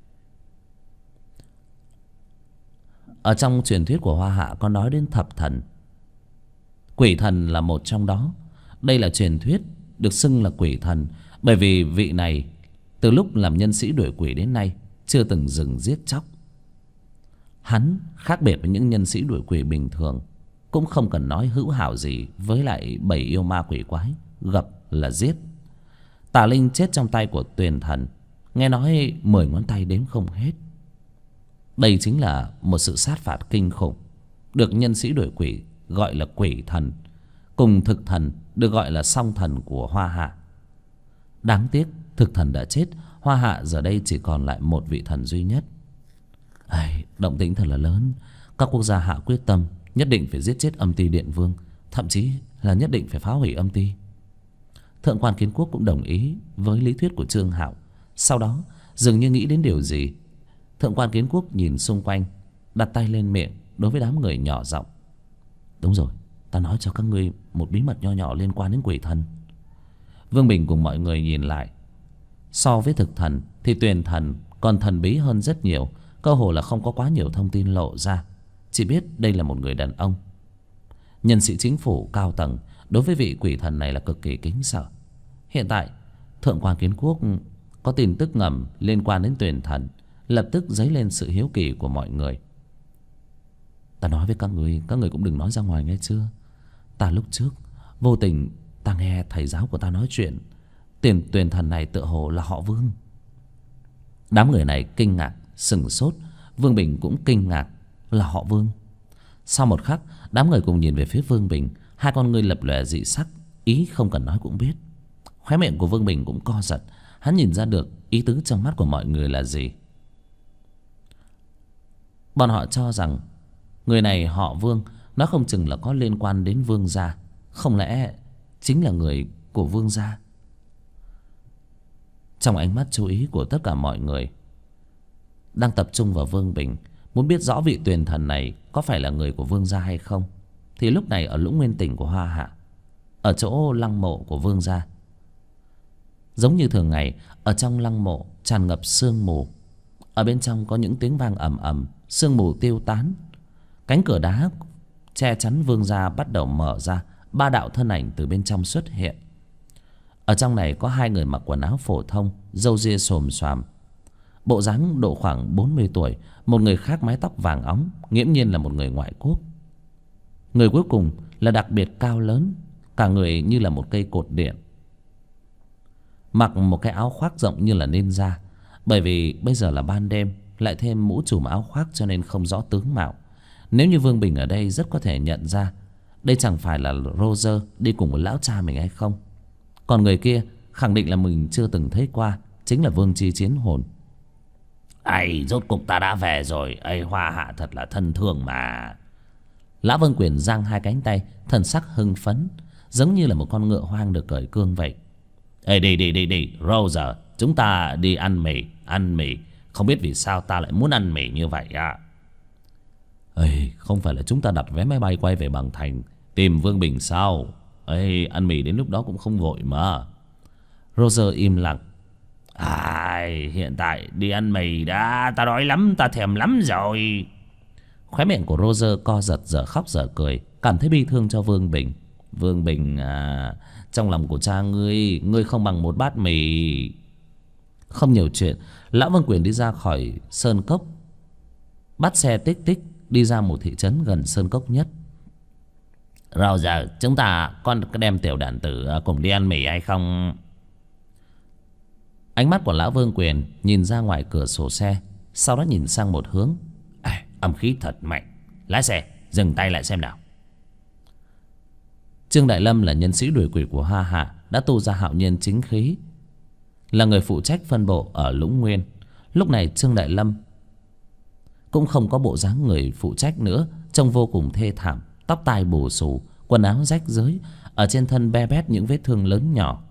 Ở trong truyền thuyết của Hoa Hạ có nói đến thập thần. Quỷ thần là một trong đó. Đây là truyền thuyết được xưng là quỷ thần, bởi vì vị này từ lúc làm nhân sĩ đuổi quỷ đến nay chưa từng dừng giết chóc. Hắn khác biệt với những nhân sĩ đuổi quỷ bình thường, cũng không cần nói hữu hảo gì với lại 7 yêu ma quỷ quái, gặp là giết. Tà linh chết trong tay của Tuyền thần, nghe nói 10 ngón tay đếm không hết. Đây chính là một sự sát phạt kinh khủng, được nhân sĩ đuổi quỷ gọi là quỷ thần, cùng thực thần được gọi là song thần của Hoa Hạ. Đáng tiếc thực thần đã chết, Hoa Hạ giờ đây chỉ còn lại một vị thần duy nhất. Động tĩnh thật là lớn. Các quốc gia hạ quyết tâm nhất định phải giết chết Âm Ti Điện Vương, thậm chí là nhất định phải phá hủy Âm Ti. Thượng quan Kiến Quốc cũng đồng ý với lý thuyết của Trương Hạo. Sau đó dường như nghĩ đến điều gì, Thượng quan Kiến Quốc nhìn xung quanh, đặt tay lên miệng đối với đám người nhỏ giọng: đúng rồi, ta nói cho các ngươi một bí mật nho nhỏ liên quan đến quỷ thần. Vương Bình cùng mọi người nhìn lại. So với thực thần thì Tuyền thần còn thần bí hơn rất nhiều, cơ hồ là không có quá nhiều thông tin lộ ra, chỉ biết đây là một người đàn ông. Nhân sĩ chính phủ cao tầng đối với vị quỷ thần này là cực kỳ kính sợ. Hiện tại Thượng quan Kiến Quốc có tin tức ngầm liên quan đến Tuyền thần, lập tức dấy lên sự hiếu kỳ của mọi người. Ta nói với các người cũng đừng nói ra ngoài nghe chưa? Ta lúc trước vô tình ta nghe thầy giáo của ta nói chuyện, Tuyền thần này tựa hồ là họ Vương. Đám người này kinh ngạc sửng sốt. Vương Bình cũng kinh ngạc, là họ Vương. Sau một khắc, đám người cùng nhìn về phía Vương Bình, hai con ngươi lập lòe dị sắc, ý không cần nói cũng biết. Khóe miệng của Vương Bình cũng co giật. Hắn nhìn ra được ý tứ trong mắt của mọi người là gì. Bọn họ cho rằng người này họ Vương, nó không chừng là có liên quan đến Vương gia. Không lẽ chính là người của Vương gia? Trong ánh mắt chú ý của tất cả mọi người đang tập trung vào Vương Bình, muốn biết rõ vị Tuyền Thần này có phải là người của Vương gia hay không, thì lúc này ở Lũng Nguyên Tỉnh của Hoa Hạ, ở chỗ lăng mộ của Vương gia, giống như thường ngày, ở trong lăng mộ tràn ngập sương mù. Ở bên trong có những tiếng vang ầm ầm, sương mù tiêu tán. Cánh cửa đá che chắn Vương gia bắt đầu mở ra. 3 đạo thân ảnh từ bên trong xuất hiện. Ở trong này có 2 người mặc quần áo phổ thông, râu ria xồm xoàm, bộ dáng độ khoảng 40 tuổi. Một người khác mái tóc vàng óng, nghiễm nhiên là một người ngoại quốc. Người cuối cùng là đặc biệt cao lớn, cả người như là một cây cột điện, mặc một cái áo khoác rộng như là ninja. Bởi vì bây giờ là ban đêm, lại thêm mũ trùm áo khoác cho nên không rõ tướng mạo. Nếu như Vương Bình ở đây rất có thể nhận ra đây chẳng phải là Roger đi cùng với lão cha mình hay không. Còn người kia khẳng định là mình chưa từng thấy qua, chính là Vương Chi Chiến Hồn. Ây, rốt cục ta đã về rồi. Ây, Hoa Hạ thật là thân thương mà. Lã Vân Quyền giang 2 cánh tay, thần sắc hưng phấn, giống như là một con ngựa hoang được cởi cương vậy. Ê, đi Roger, chúng ta đi ăn mì. Không biết vì sao ta lại muốn ăn mì như vậy à? Ê, không phải là chúng ta đặt vé máy bay quay về Bằng Thành tìm Vương Bình sao? Ê, ăn mì đến lúc đó cũng không vội mà. Roger im lặng. Hiện tại đi ăn mì đã, ta đói lắm, ta thèm lắm rồi. Khóe miệng của Roger co giật, dở khóc dở cười, cảm thấy bi thương cho Vương Bình. Vương Bình à, trong lòng của cha ngươi không bằng một bát mì. Không nhiều chuyện, Lão Vân Quyền đi ra khỏi sơn cốc, bắt xe tích tích đi ra một thị trấn gần sơn cốc nhất. Rồi giờ chúng ta con đem tiểu đàn tử cùng đi ăn mì hay không? Ánh mắt của Lão Vương Quyền nhìn ra ngoài cửa sổ xe, sau đó nhìn sang một hướng. Âm khí thật mạnh. Lái xe dừng tay lại xem nào. Trương Đại Lâm là nhân sĩ đuổi quỷ của Hoa Hạ, đã tu ra hạo nhiên chính khí, là người phụ trách phân bộ ở Lũng Nguyên. Lúc này Trương Đại Lâm cũng không có bộ dáng người phụ trách nữa, trông vô cùng thê thảm, tóc tai bù xù, quần áo rách rưới, ở trên thân be bét những vết thương lớn nhỏ.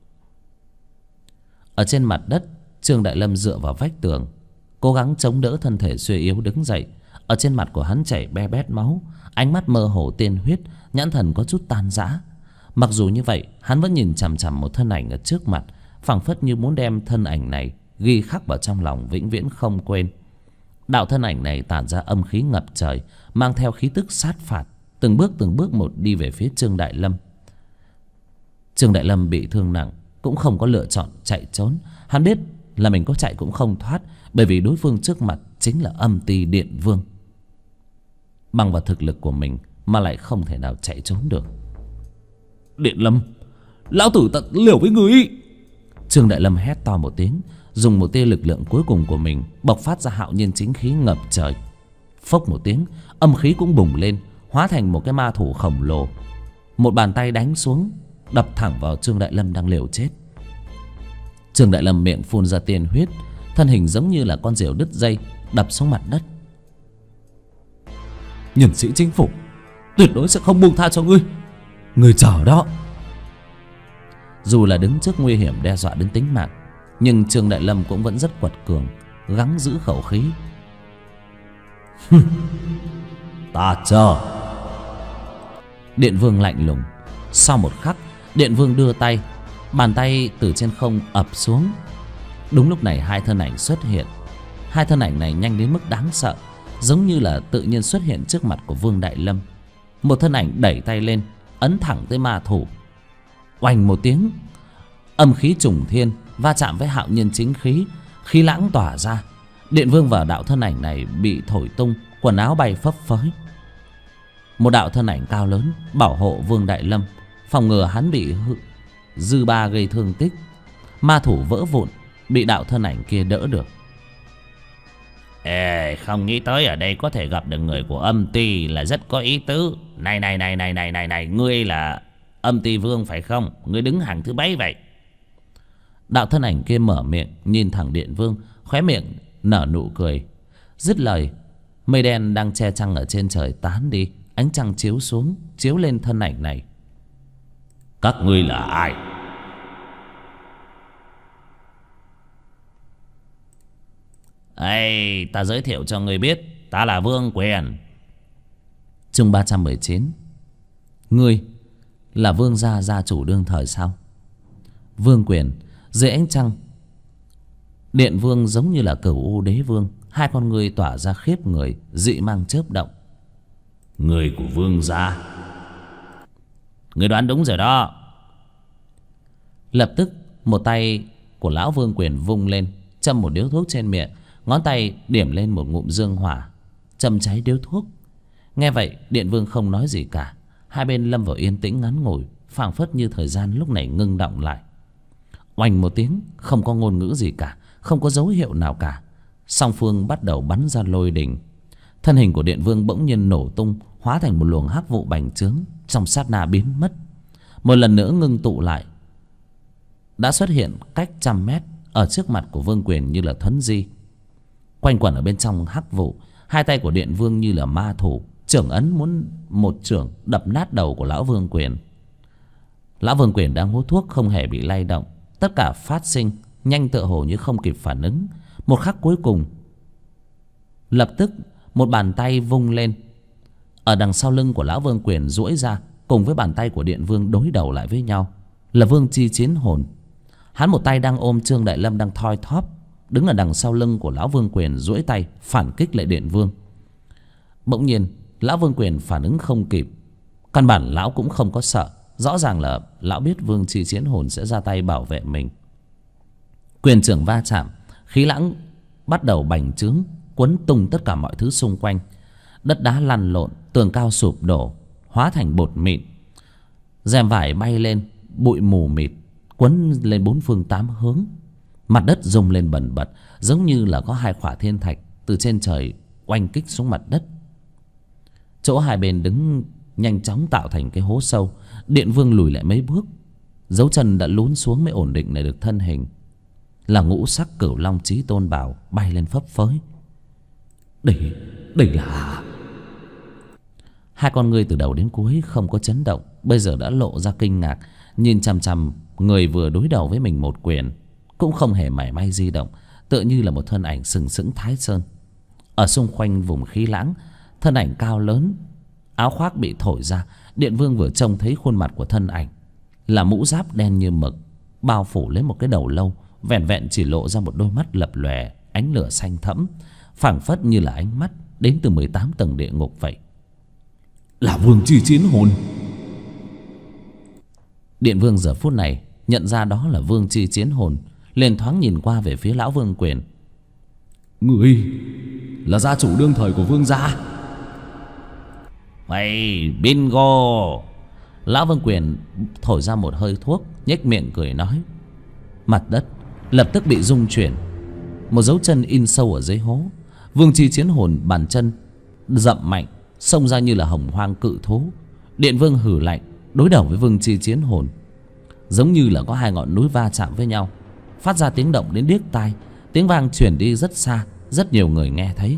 Ở trên mặt đất, Trương Đại Lâm dựa vào vách tường, cố gắng chống đỡ thân thể suy yếu đứng dậy. Ở trên mặt của hắn chảy be bét máu, ánh mắt mơ hồ tiên huyết, nhãn thần có chút tan rã. Mặc dù như vậy, hắn vẫn nhìn chằm chằm một thân ảnh ở trước mặt, phảng phất như muốn đem thân ảnh này ghi khắc vào trong lòng vĩnh viễn không quên. Đạo thân ảnh này tản ra âm khí ngập trời, mang theo khí tức sát phạt, từng bước một đi về phía Trương Đại Lâm. Trương Đại Lâm bị thương nặng, cũng không có lựa chọn chạy trốn. Hắn biết là mình có chạy cũng không thoát, bởi vì đối phương trước mặt chính là Âm Ti Điện Vương. Bằng vào thực lực của mình mà lại không thể nào chạy trốn được. Điện Lâm, lão tử tận liều với người. Trương Đại Lâm hét to một tiếng, dùng một tia lực lượng cuối cùng của mình bộc phát ra hạo nhiên chính khí ngập trời. Phốc một tiếng, âm khí cũng bùng lên, hóa thành một cái ma thủ khổng lồ. Một bàn tay đánh xuống, đập thẳng vào Trương Đại Lâm đang liều chết. Trương Đại Lâm miệng phun ra tiên huyết, thân hình giống như là con diều đứt dây, đập xuống mặt đất. Nhân sĩ chính phủ, tuyệt đối sẽ không buông tha cho ngươi. Ngươi chờ đó. Dù là đứng trước nguy hiểm đe dọa đến tính mạng, nhưng Trương Đại Lâm cũng vẫn rất quật cường, gắng giữ khẩu khí. Ta chờ. Điện Vương lạnh lùng. Sau một khắc, Điện Vương đưa tay, bàn tay từ trên không ập xuống. Đúng lúc này 2 thân ảnh xuất hiện. 2 thân ảnh này nhanh đến mức đáng sợ, giống như là tự nhiên xuất hiện trước mặt của Vương Đại Lâm. Một thân ảnh đẩy tay lên, ấn thẳng tới ma thủ. Oanh một tiếng, âm khí trùng thiên va chạm với hạo nhiên chính khí, khí lãng tỏa ra. Điện Vương và đạo thân ảnh này bị thổi tung, quần áo bay phấp phới. Một đạo thân ảnh cao lớn bảo hộ Vương Đại Lâm, phòng ngừa hắn bị dư ba gây thương tích. Ma thủ vỡ vụn, bị đạo thân ảnh kia đỡ được. Ê, không nghĩ tới ở đây có thể gặp được người của Âm Ti là rất có ý tứ. Này, ngươi là Âm Ti Vương phải không? Ngươi đứng hàng thứ mấy vậy? Đạo thân ảnh kia mở miệng nhìn thẳng Điện Vương, khóe miệng nở nụ cười. Dứt lời, mây đen đang che trăng ở trên trời tán đi, ánh trăng chiếu xuống, chiếu lên thân ảnh này. Các ngươi là ai? Ê, ta giới thiệu cho ngươi biết, ta là Vương Quyền. Chương 319. Ngươi là Vương gia gia chủ đương thời sao? Vương Quyền. Dưới ánh trăng, Điện Vương giống như là Cửu U Đế Vương, hai con ngươi tỏa ra khiếp người, dị mang chớp động. Người của Vương gia. Người đoán đúng rồi đó. Lập tức một tay của lão Vương Quyền vung lên, châm một điếu thuốc trên miệng, ngón tay điểm lên một ngụm dương hỏa, châm cháy điếu thuốc. Nghe vậy, Điện Vương không nói gì cả. Hai bên lâm vào yên tĩnh ngắn ngủi, phảng phất như thời gian lúc này ngưng đọng lại. Oanh một tiếng, không có ngôn ngữ gì cả, không có dấu hiệu nào cả. Song phương bắt đầu bắn ra lôi đình. Thân hình của Điện Vương bỗng nhiên nổ tung, hóa thành một luồng hắc vụ bành trướng, trong sát na biến mất. Một lần nữa ngưng tụ lại, đã xuất hiện cách 100 mét ở trước mặt của Vương Quyền như là thuấn di. Quanh quẩn ở bên trong hắc vụ, hai tay của Điện Vương như là ma thủ, chưởng ấn muốn một chưởng đập nát đầu của lão Vương Quyền. Lão Vương Quyền đang hút thuốc không hề bị lay động, tất cả phát sinh nhanh tựa hồ như không kịp phản ứng. Một khắc cuối cùng, lập tức một bàn tay vung lên, ở đằng sau lưng của lão Vương Quyền duỗi ra, cùng với bàn tay của Điện Vương đối đầu lại với nhau, là Vương Chi Chiến Hồn. Hắn một tay đang ôm Trương Đại Lâm đang thoi thóp, đứng ở đằng sau lưng của lão Vương Quyền, duỗi tay phản kích lại Điện Vương. Bỗng nhiên lão Vương Quyền phản ứng không kịp, căn bản lão cũng không có sợ. Rõ ràng là lão biết Vương Chi Chiến Hồn sẽ ra tay bảo vệ mình. Quyền trưởng va chạm, khí lãng bắt đầu bành trướng, quấn tung tất cả mọi thứ xung quanh. Đất đá lăn lộn, tường cao sụp đổ, hóa thành bột mịn. Rèm vải bay lên, bụi mù mịt quấn lên bốn phương tám hướng. Mặt đất rung lên bần bật, giống như là có hai khỏa thiên thạch từ trên trời oanh kích xuống mặt đất. Chỗ hai bên đứng nhanh chóng tạo thành cái hố sâu. Điện Vương lùi lại mấy bước, dấu chân đã lún xuống mới ổn định lại được thân hình. Là ngũ sắc cửu long chí tôn bảo bay lên phấp phới. Đây là... Hai con ngươi từ đầu đến cuối không có chấn động, bây giờ đã lộ ra kinh ngạc, nhìn chằm chằm người vừa đối đầu với mình một quyền, cũng không hề mảy may di động, tựa như là một thân ảnh sừng sững Thái Sơn. Ở xung quanh vùng khí lãng, thân ảnh cao lớn, áo khoác bị thổi ra. Điện Vương vừa trông thấy khuôn mặt của thân ảnh là mũ giáp đen như mực, bao phủ lấy một cái đầu lâu, vẻn vẹn chỉ lộ ra một đôi mắt lập lòe ánh lửa xanh thẫm, phảng phất như là ánh mắt đến từ 18 tầng địa ngục vậy. Là Vương Chi Chiến Hồn. Điện Vương giờ phút này nhận ra đó là Vương Chi Chiến Hồn, liền thoáng nhìn qua về phía lão Vương Quyền. Người là gia chủ đương thời của Vương gia. Hey, bingo. Lão Vương Quyền thổi ra một hơi thuốc, nhếch miệng cười nói. Mặt đất lập tức bị rung chuyển, một dấu chân in sâu ở dưới hố. Vương Chi Chiến Hồn bàn chân dậm mạnh, xông ra như là hồng hoang cự thú. Điện Vương hử lạnh, đối đầu với Vương Chi Chiến Hồn, giống như là có hai ngọn núi va chạm với nhau, phát ra tiếng động đến điếc tai. Tiếng vang truyền đi rất xa, rất nhiều người nghe thấy.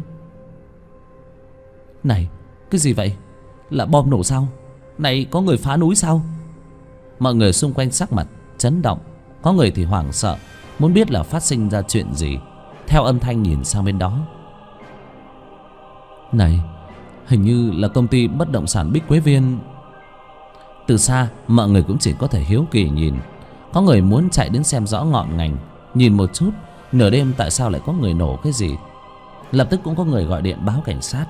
Này, cái gì vậy? Là bom nổ sao? Này, có người phá núi sao? Mọi người xung quanh sắc mặt chấn động, có người thì hoảng sợ, muốn biết là phát sinh ra chuyện gì. Theo âm thanh nhìn sang bên đó. Này, hình như là công ty bất động sản Bích Quế Viên. Từ xa mọi người cũng chỉ có thể hiếu kỳ nhìn. Có người muốn chạy đến xem rõ ngọn ngành, nhìn một chút nửa đêm tại sao lại có người nổ cái gì. Lập tức cũng có người gọi điện báo cảnh sát.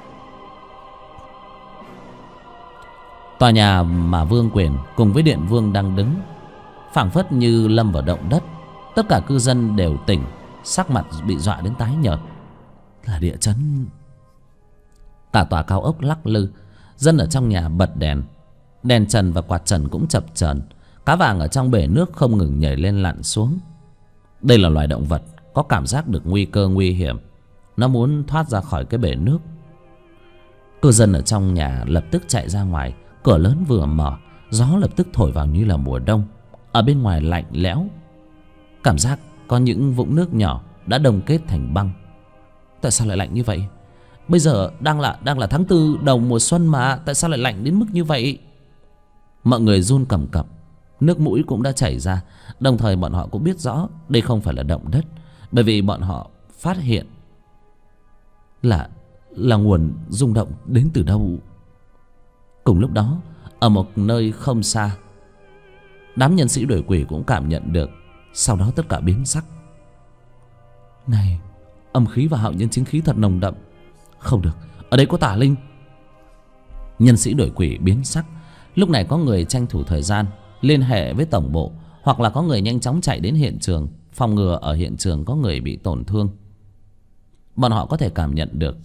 Tòa nhà mà Vương Quyền cùng với Điện Vương đang đứng phảng phất như lâm vào động đất. Tất cả cư dân đều tỉnh, sắc mặt bị dọa đến tái nhợt. Là địa chấn. Cả tòa cao ốc lắc lư, dân ở trong nhà bật đèn, đèn trần và quạt trần cũng chập chờn. Cá vàng ở trong bể nước không ngừng nhảy lên lặn xuống. Đây là loài động vật có cảm giác được nguy cơ nguy hiểm, nó muốn thoát ra khỏi cái bể nước. Cư dân ở trong nhà lập tức chạy ra ngoài. Cửa lớn vừa mở, gió lập tức thổi vào như là mùa đông. Ở bên ngoài lạnh lẽo, Cảm giác có những vũng nước nhỏ đã đông kết thành băng. Tại sao lại lạnh như vậy? Bây giờ đang là tháng 4 đầu mùa xuân mà, tại sao lại lạnh đến mức như vậy? Mọi người run cầm cập, nước mũi cũng đã chảy ra. Đồng thời bọn họ cũng biết rõ đây không phải là động đất, bởi vì bọn họ phát hiện là nguồn rung động đến từ đâu. Cùng lúc đó, ở một nơi không xa, đám nhân sĩ đuổi quỷ cũng cảm nhận được. Sau đó tất cả biến sắc. Này, âm khí và hạo nhân chính khí thật nồng đậm. Không được, ở đây có tà linh. Nhân sĩ đuổi quỷ biến sắc. Lúc này có người tranh thủ thời gian liên hệ với tổng bộ, hoặc là có người nhanh chóng chạy đến hiện trường, phòng ngừa ở hiện trường có người bị tổn thương. Bọn họ có thể cảm nhận được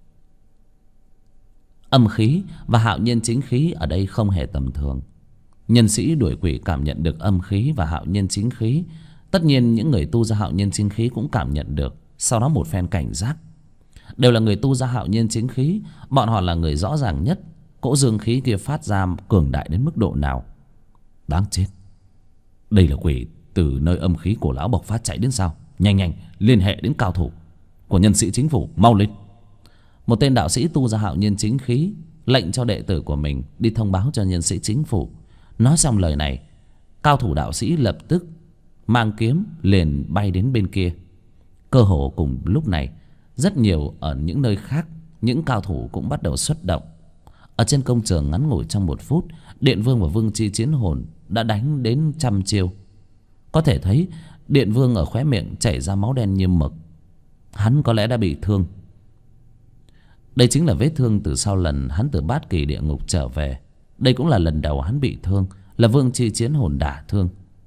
âm khí và hạo nhiên chính khí ở đây không hề tầm thường. Nhân sĩ đuổi quỷ cảm nhận được âm khí và hạo nhiên chính khí. Tất nhiên những người tu ra hạo nhiên chính khí cũng cảm nhận được. Sau đó một phen cảnh giác. Đều là người tu ra hạo nhiên chính khí, bọn họ là người rõ ràng nhất cỗ dương khí kia phát ra cường đại đến mức độ nào. Đáng chết, đây là quỷ từ nơi âm khí của lão bộc phát chạy đến sao? Nhanh nhanh liên hệ đến cao thủ của nhân sĩ chính phủ, mau lên. Một tên đạo sĩ tu ra hạo nhiên chính khí lệnh cho đệ tử của mình đi thông báo cho nhân sĩ chính phủ. Nói xong lời này, cao thủ đạo sĩ lập tức mang kiếm liền bay đến bên kia. Cơ hồ cùng lúc này, rất nhiều ở những nơi khác, những cao thủ cũng bắt đầu xuất động. Ở trên công trường ngắn ngủi trong 1 phút, Điện Vương và Vương Chi Chiến Hồn đã đánh đến trăm chiêu. Có thể thấy Điện Vương ở khóe miệng chảy ra máu đen như mực. Hắn có lẽ đã bị thương. Đây chính là vết thương từ sau lần hắn từ Bát Kỳ địa ngục trở về. Đây cũng là lần đầu hắn bị thương, là Vương Chi Chiến Hồn đả thương.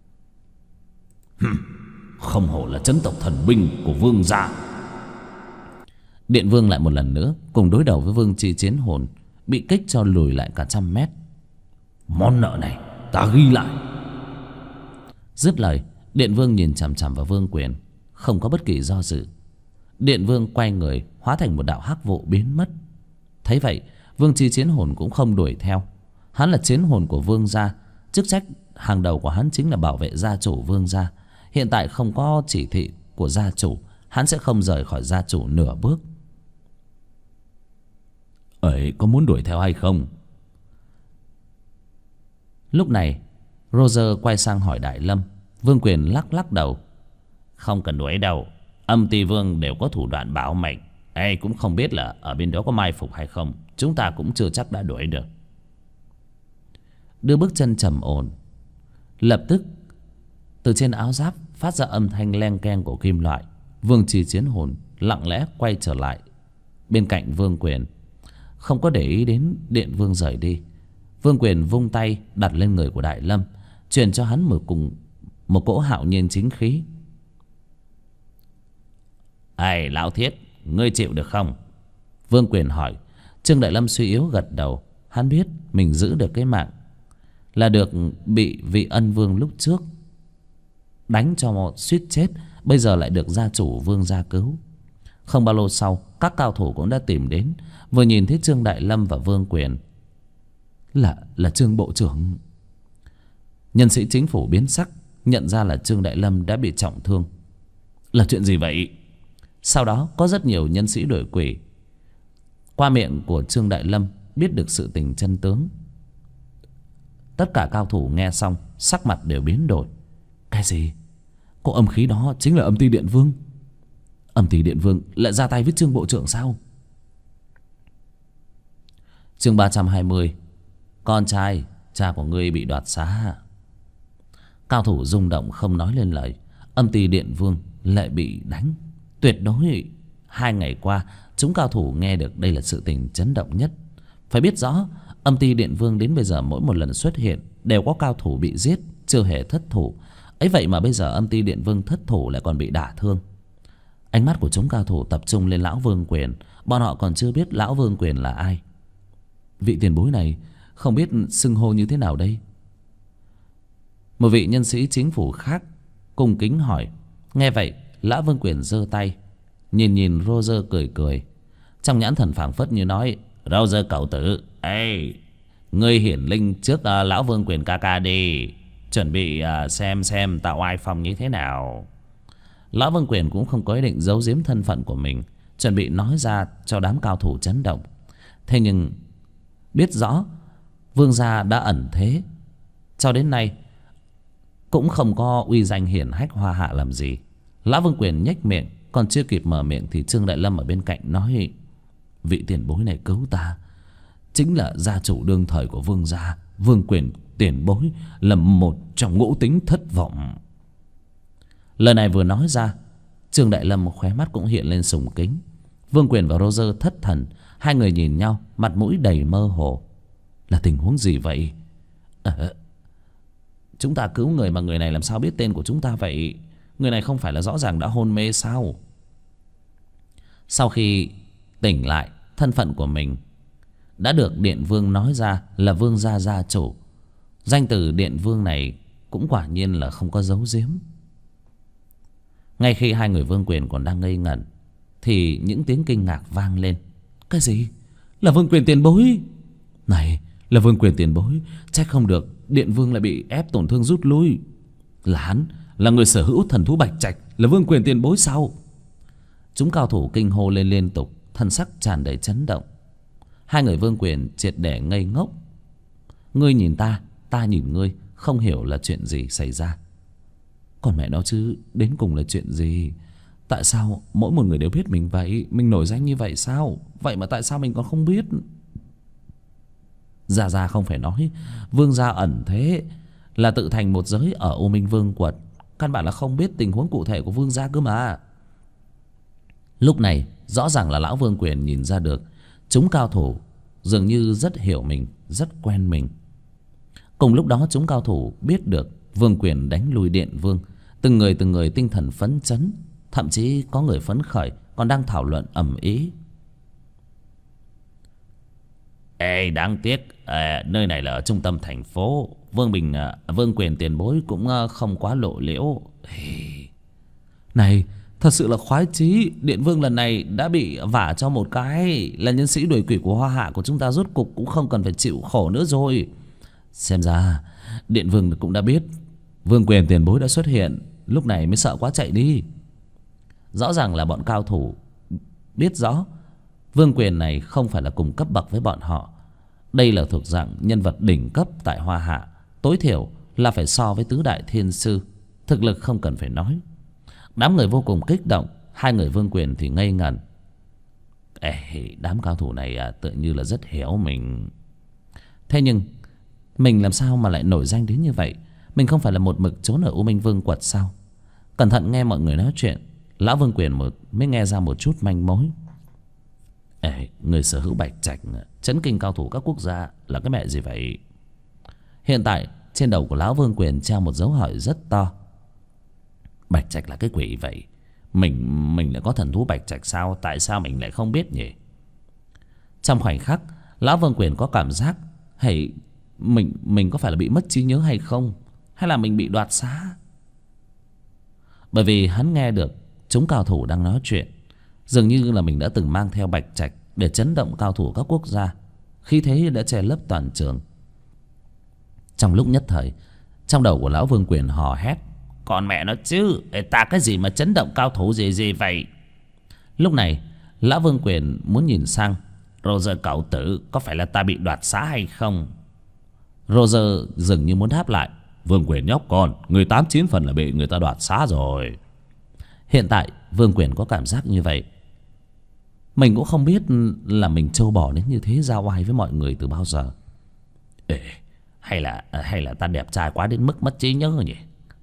Không hổ là chấn tộc thần binh của Vương gia. Điện Vương lại một lần nữa cùng đối đầu với Vương Chi Chiến Hồn, bị kích cho lùi lại cả 100 mét. Món nợ này ta ghi lại. Dứt lời, Điện Vương nhìn chằm chằm vào Vương Quyền, không có bất kỳ do dự. Điện Vương quay người hóa thành một đạo hắc vụ biến mất. Thấy vậy, Vương Chi Chiến Hồn cũng không đuổi theo. Hắn là chiến hồn của Vương gia, chức trách hàng đầu của hắn chính là bảo vệ gia chủ Vương gia. Hiện tại không có chỉ thị của gia chủ, hắn sẽ không rời khỏi gia chủ nửa bước. Ấy có muốn đuổi theo hay không? Lúc này Roger quay sang hỏi Đại Lâm. Vương Quyền lắc đầu. Không cần đuổi đâu, Âm Ti Vương đều có thủ đoạn bảo mệnh. Ai cũng không biết là ở bên đó có mai phục hay không. Chúng ta cũng chưa chắc đã đuổi được. Đưa bước chân trầm ổn. Lập tức từ trên áo giáp phát ra âm thanh leng keng của kim loại. Vương Chi Chiến Hồn lặng lẽ quay trở lại bên cạnh Vương Quyền, không có để ý đến Điện Vương rời đi. Vương Quyền vung tay đặt lên người của Đại Lâm, truyền cho hắn một cỗ hạo nhiên chính khí. Ai lão thiết, ngươi chịu được không? Vương Quyền hỏi. Trương Đại Lâm suy yếu gật đầu. Hắn biết mình giữ được cái mạng, là được bị vị ân vương lúc trước đánh cho một suýt chết, bây giờ lại được gia chủ Vương gia cứu. Không bao lâu sau, các cao thủ cũng đã tìm đến. Vừa nhìn thấy Trương Đại Lâm và Vương Quyền, là Trương bộ trưởng. Nhân sĩ chính phủ biến sắc, nhận ra là Trương Đại Lâm đã bị trọng thương. Là chuyện gì vậy? Sau đó có rất nhiều nhân sĩ đuổi quỷ qua miệng của Trương Đại Lâm biết được sự tình chân tướng. Tất cả cao thủ nghe xong sắc mặt đều biến đổi. Cái gì? Cô âm khí đó chính là Âm Ti Điện Vương? Âm Ti Điện Vương lại ra tay với Trương bộ trưởng sao? Chương 320. Con trai, cha của ngươi bị đoạt xá. Cao thủ rung động không nói lên lời. Âm Ti Điện Vương lại bị đánh. Tuyệt đối 2 ngày qua, chúng cao thủ nghe được đây là sự tình chấn động nhất. Phải biết rõ, Âm Ti Điện Vương đến bây giờ mỗi một lần xuất hiện đều có cao thủ bị giết, chưa hề thất thủ. Ấy vậy mà bây giờ Âm Ti Điện Vương thất thủ lại còn bị đả thương. Ánh mắt của chúng cao thủ tập trung lên Lão Vương Quyền. Bọn họ còn chưa biết Lão Vương Quyền là ai. Vị tiền bối này không biết xưng hô như thế nào đây? Một vị nhân sĩ chính phủ khác cung kính hỏi. Nghe vậy, Lão Vương Quyền giơ tay nhìn Roger cười cười, trong nhãn thần phảng phất như nói: Roger cậu tử, ê, ngươi hiển linh trước Lão Vương Quyền ca ca đi. chuẩn bị xem tạo oai phong như thế nào. Lão Vương Quyền cũng không có ý định giấu giếm thân phận của mình, chuẩn bị nói ra cho đám cao thủ chấn động. Thế nhưng biết rõ Vương gia đã ẩn thế, cho đến nay cũng không có uy danh hiển hách hoa hạ làm gì. Lão Vương Quyền nhếch miệng, còn chưa kịp mở miệng thì Trương Đại Lâm ở bên cạnh nói: vị tiền bối này cứu ta, chính là gia chủ đương thời của Vương gia. Vương Quyền tiền bối là một trong ngũ tính thất vọng. Lời này vừa nói ra, Trương Đại Lâm khóe mắt cũng hiện lên sùng kính. Vương Quyền và Roger thất thần, hai người nhìn nhau, mặt mũi đầy mơ hồ. Là tình huống gì vậy? Chúng ta cứu người mà người này làm sao biết tên của chúng ta vậy? Người này không phải là rõ ràng đã hôn mê sao? Sau khi tỉnh lại, thân phận của mình đã được Điện Vương nói ra là Vương gia gia chủ. Danh từ Điện Vương này cũng quả nhiên là không có giấu giếm. Ngay khi hai người Vương Quyền còn đang ngây ngẩn thì những tiếng kinh ngạc vang lên. Cái gì? Là Vương Quyền tiền bối? Này, là Vương Quyền tiền bối. Trách không được Điện Vương lại bị ép tổn thương rút lui. Là hắn, là người sở hữu thần thú Bạch Trạch, là Vương Quyền tiền bối sao? Chúng cao thủ kinh hô lên liên tục, thân sắc tràn đầy chấn động. Hai người Vương Quyền triệt để ngây ngốc. Ngươi nhìn ta, ta nhìn ngươi, không hiểu là chuyện gì xảy ra. Còn mẹ nó chứ, đến cùng là chuyện gì? Tại sao mỗi một người đều biết mình vậy? Mình nổi danh như vậy sao? Vậy mà tại sao mình còn không biết? Gia không phải nói Vương gia ẩn thế là tự thành một giới ở U Minh Vương quật, căn bản là không biết tình huống cụ thể của Vương gia cơ mà. Lúc này rõ ràng là lão Vương Quyền nhìn ra được chúng cao thủ dường như rất hiểu mình, rất quen mình. Cùng lúc đó chúng cao thủ biết được Vương Quyền đánh lui Điện Vương, từng người tinh thần phấn chấn, thậm chí có người phấn khởi còn đang thảo luận ầm ĩ. Ê, đáng tiếc nơi này là ở trung tâm thành phố. Vương Quyền tiền bối cũng không quá lộ liễu. Này, thật sự là khoái chí. Điện Vương lần này đã bị vả cho một cái, là nhân sĩ đuổi quỷ của Hoa Hạ của chúng ta rốt cục cũng không cần phải chịu khổ nữa rồi. Xem ra Điện Vương cũng đã biết Vương Quyền tiền bối đã xuất hiện, lúc này mới sợ quá chạy đi. Rõ ràng là bọn cao thủ biết rõ Vương Quyền này không phải là cùng cấp bậc với bọn họ. Đây là thuộc dạng nhân vật đỉnh cấp tại Hoa Hạ, tối thiểu là phải so với tứ đại thiên sư. Thực lực không cần phải nói. Đám người vô cùng kích động, hai người Vương Quyền thì ngây ngẩn. Đám cao thủ này tựa như là rất hiểu mình. Thế nhưng mình làm sao mà lại nổi danh đến như vậy? Mình không phải là một mực trốn ở U Minh Vương quật sao? Cẩn thận nghe mọi người nói chuyện, lão Vương Quyền mới nghe ra một chút manh mối. Người sở hữu Bạch Trạch chấn kinh cao thủ các quốc gia là cái mẹ gì vậy? Hiện tại trên đầu của lão Vương Quyền treo một dấu hỏi rất to. Bạch Trạch là cái quỷ vậy? Mình lại có thần thú Bạch Trạch sao? Tại sao mình lại không biết nhỉ? Trong khoảnh khắc, lão Vương Quyền có cảm giác mình có phải là bị mất trí nhớ hay không? Hay là mình bị đoạt xá? Bởi vì hắn nghe được chúng cao thủ đang nói chuyện, dường như là mình đã từng mang theo Bạch Trạch để chấn động cao thủ các quốc gia, khí thế đã che lấp toàn trường. Trong lúc nhất thời, trong đầu của lão Vương Quyền hò hét: còn mẹ nó chứ, ta cái gì mà chấn động cao thủ gì vậy? Lúc này lão Vương Quyền muốn nhìn sang Roger cậu tử, có phải là ta bị đoạt xá hay không? Roger dường như muốn đáp lại: Vương Quyền nhóc con, người 89 phần là bị người ta đoạt xá rồi. Hiện tại Vương Quyền có cảm giác như vậy. Mình cũng không biết là mình trâu bò đến như thế, giao oai với mọi người từ bao giờ. Hay là ta đẹp trai quá đến mức mất trí nhớ nhỉ?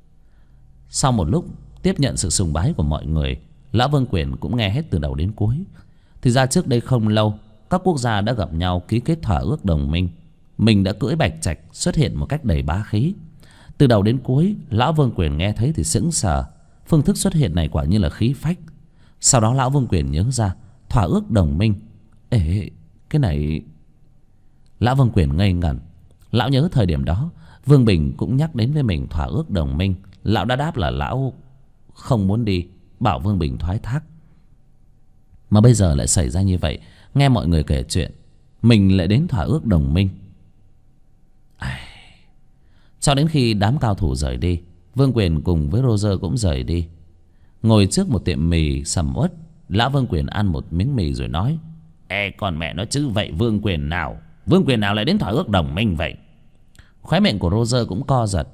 Sau một lúc tiếp nhận sự sùng bái của mọi người, lão Vương Quyền cũng nghe hết từ đầu đến cuối. Thì ra trước đây không lâu, các quốc gia đã gặp nhau ký kết thỏa ước đồng minh. Mình đã cưỡi Bạch Trạch xuất hiện một cách đầy bá khí. Từ đầu đến cuối, lão Vương Quyền nghe thấy thì sững sờ. Phương thức xuất hiện này quả như là khí phách. Sau đó lão Vương Quyền nhớ ra thỏa ước đồng minh. Cái này... Lão Vương Quyền ngây ngẩn. Lão nhớ thời điểm đó Vương Bình cũng nhắc đến với mình thỏa ước đồng minh. Lão đã đáp là lão không muốn đi, bảo Vương Bình thoái thác. Mà bây giờ lại xảy ra như vậy. Nghe mọi người kể chuyện, mình lại đến thỏa ước đồng minh. Cho đến khi đám cao thủ rời đi, Vương Quyền cùng với Roger cũng rời đi. Ngồi trước một tiệm mì sầm uất, lão Vương Quyền ăn một miếng mì rồi nói: Ê con mẹ nó chứ, vậy Vương Quyền nào lại đến thỏa ước đồng minh vậy? Khóe miệng của Roger cũng co giật.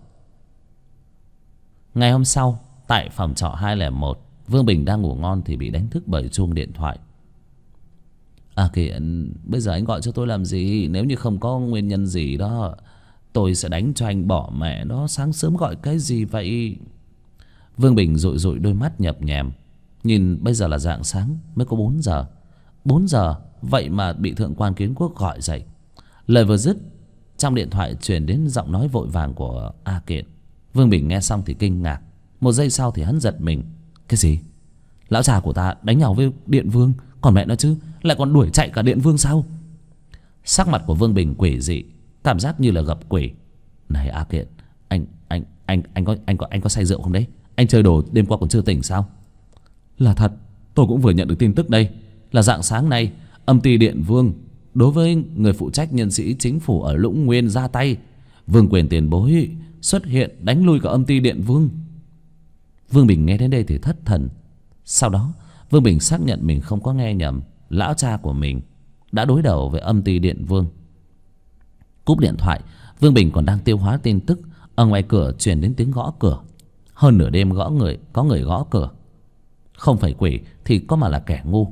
Ngày hôm sau, tại phòng trọ 201, Vương Bình đang ngủ ngon thì bị đánh thức bởi chuông điện thoại. À kìa, bây giờ anh gọi cho tôi làm gì? Nếu như không có nguyên nhân gì đó, tôi sẽ đánh cho anh bỏ mẹ nó. Sáng sớm gọi cái gì vậy? Vương Bình dụi dụi đôi mắt nhập nhèm. Nhìn bây giờ là rạng sáng, mới có 4 giờ. 4 giờ, vậy mà bị thượng quan Kiến Quốc gọi dậy. Lời vừa dứt, trong điện thoại truyền đến giọng nói vội vàng của A Kiện. Vương Bình nghe xong thì kinh ngạc. Một giây sau thì hắn giật mình. Cái gì? Lão già của ta đánh nhau với Điện Vương, còn mẹ nó chứ, lại còn đuổi chạy cả Điện Vương sao? Sắc mặt của Vương Bình quỷ dị, cảm giác như là gặp quỷ. Này A Kiện, anh có say rượu không đấy? Anh chơi đồ đêm qua còn chưa tỉnh sao? Là thật, tôi cũng vừa nhận được tin tức đây. Là rạng sáng nay, âm ty Điện Vương đối với người phụ trách nhân sĩ chính phủ ở Lũng Nguyên ra tay. Vương Quyền tiền bối xuất hiện đánh lui cả âm ty Điện Vương. Vương Bình nghe đến đây thì thất thần. Sau đó Vương Bình xác nhận mình không có nghe nhầm. Lão cha của mình đã đối đầu với âm ty Điện Vương. Cúp điện thoại, Vương Bình còn đang tiêu hóa tin tức, ở ngoài cửa truyền đến tiếng gõ cửa. Hơn nửa đêm có người gõ cửa. Không phải quỷ thì có mà là kẻ ngu.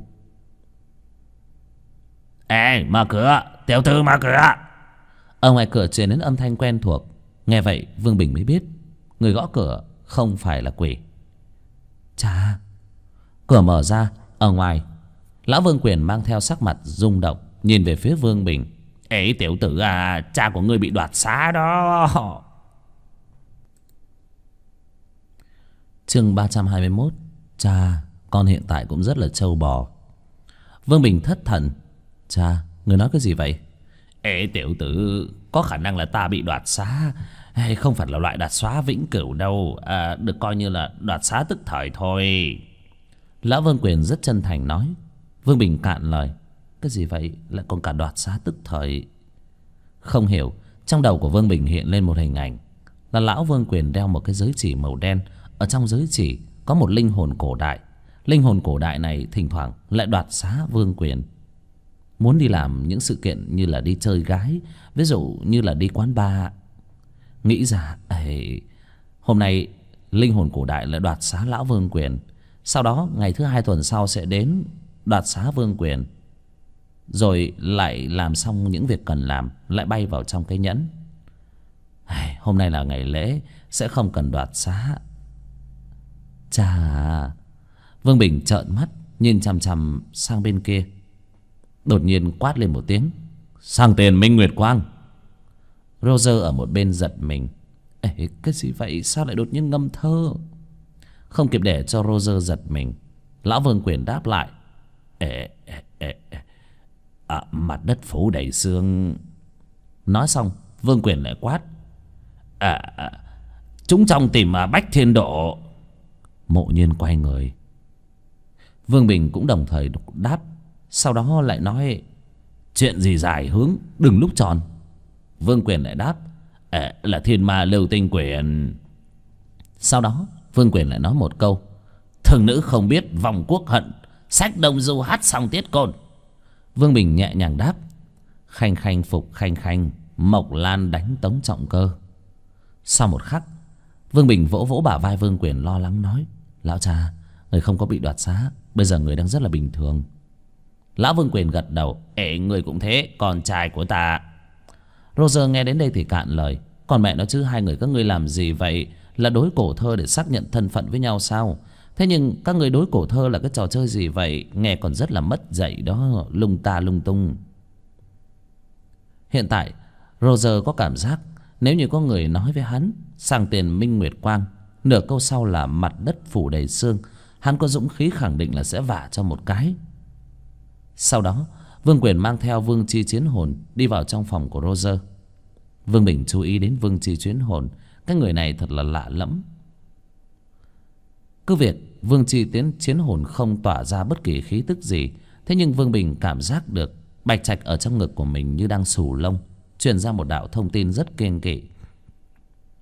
Ê, mở cửa, tiểu thư mở cửa. Ở ngoài cửa truyền đến âm thanh quen thuộc. Nghe vậy Vương Bình mới biết người gõ cửa không phải là quỷ. Chà. Cửa mở ra, ở ngoài lão Vương Quyền mang theo sắc mặt rung động, nhìn về phía Vương Bình. Ê tiểu tử à, cha của ngươi bị đoạt xá đó. Chương 321. Cha, con hiện tại cũng rất là trâu bò. Vương Bình thất thần. Cha, người nói cái gì vậy? Ê tiểu tử, có khả năng là ta bị đoạt xá, hay không phải là loại đoạt xá vĩnh cửu đâu, được coi như là đoạt xá tức thời thôi. Lão Vương Quyền rất chân thành nói. Vương Bình cạn lời. Cái gì vậy? Lại còn cả đoạt xá tức thời? Không hiểu. Trong đầu của Vương Bình hiện lên một hình ảnh là lão Vương Quyền đeo một cái giới chỉ màu đen. Ở trong giới chỉ có một linh hồn cổ đại. Linh hồn cổ đại này thỉnh thoảng lại đoạt xá Vương Quyền, muốn đi làm những sự kiện như là đi chơi gái, ví dụ như là đi quán bar. Nghĩ ra hôm nay linh hồn cổ đại lại đoạt xá lão Vương Quyền. Sau đó ngày thứ 2 tuần sau sẽ đến đoạt xá Vương Quyền. Rồi lại làm xong những việc cần làm, lại bay vào trong cái nhẫn. Hôm nay là ngày lễ, sẽ không cần đoạt xá. Chà. Vương Bình trợn mắt nhìn chằm chằm sang bên kia. Đột nhiên quát lên một tiếng. Sang tiền Minh Nguyệt Quang. Roger ở một bên giật mình. Ê, cái gì vậy? Sao lại đột nhiên ngâm thơ? Không kịp để cho Roger giật mình, lão Vương Quyền đáp lại. Mặt đất phủ đầy sương. Nói xong Vương Quyền lại quát. Chúng trong tìm Bách Thiên Độ. Mộ Nhiên quay người. Vương Bình cũng đồng thời đáp. Sau đó lại nói. Chuyện gì dài hướng, đừng lúc tròn. Vương Quyền lại đáp. Là Thiên Ma Lưu Tinh Quyền. Sau đó Vương Quyền lại nói một câu. Thường nữ không biết vòng quốc hận, sách Đông Du hát xong tiết côn. Vương Bình nhẹ nhàng đáp. Khanh khanh phục khanh khanh, Mộc Lan đánh Tống Trọng Cơ. Sau một khắc, Vương Bình vỗ vỗ bả vai Vương Quyền lo lắng nói. Lão cha, người không có bị đoạt xá, bây giờ người đang rất là bình thường. Lão Vương Quyền gật đầu. Người cũng thế, con trai của ta. Roger nghe đến đây thì cạn lời. Còn mẹ nó chứ, hai người các ngươi làm gì vậy? Là đối cổ thơ để xác nhận thân phận với nhau sao? Thế nhưng các người đối cổ thơ là cái trò chơi gì vậy? Nghe còn rất là mất dạy đó, lung ta lung tung. Hiện tại Roger có cảm giác nếu như có người nói với hắn sang tiền Minh Nguyệt Quang, nửa câu sau là mặt đất phủ đầy sương, hắn có dũng khí khẳng định là sẽ vả cho một cái. Sau đó Vương Quyền mang theo Vương Chi Chiến Hồn đi vào trong phòng của Roger. Vương Bình chú ý đến Vương Chi Chiến Hồn. Cái người này thật là lạ lẫm. Cứ việc Vương Chi Chiến Hồn không tỏa ra bất kỳ khí tức gì, thế nhưng Vương Bình cảm giác được bạch trạch ở trong ngực của mình như đang xù lông, truyền ra một đạo thông tin rất kiêng kỵ.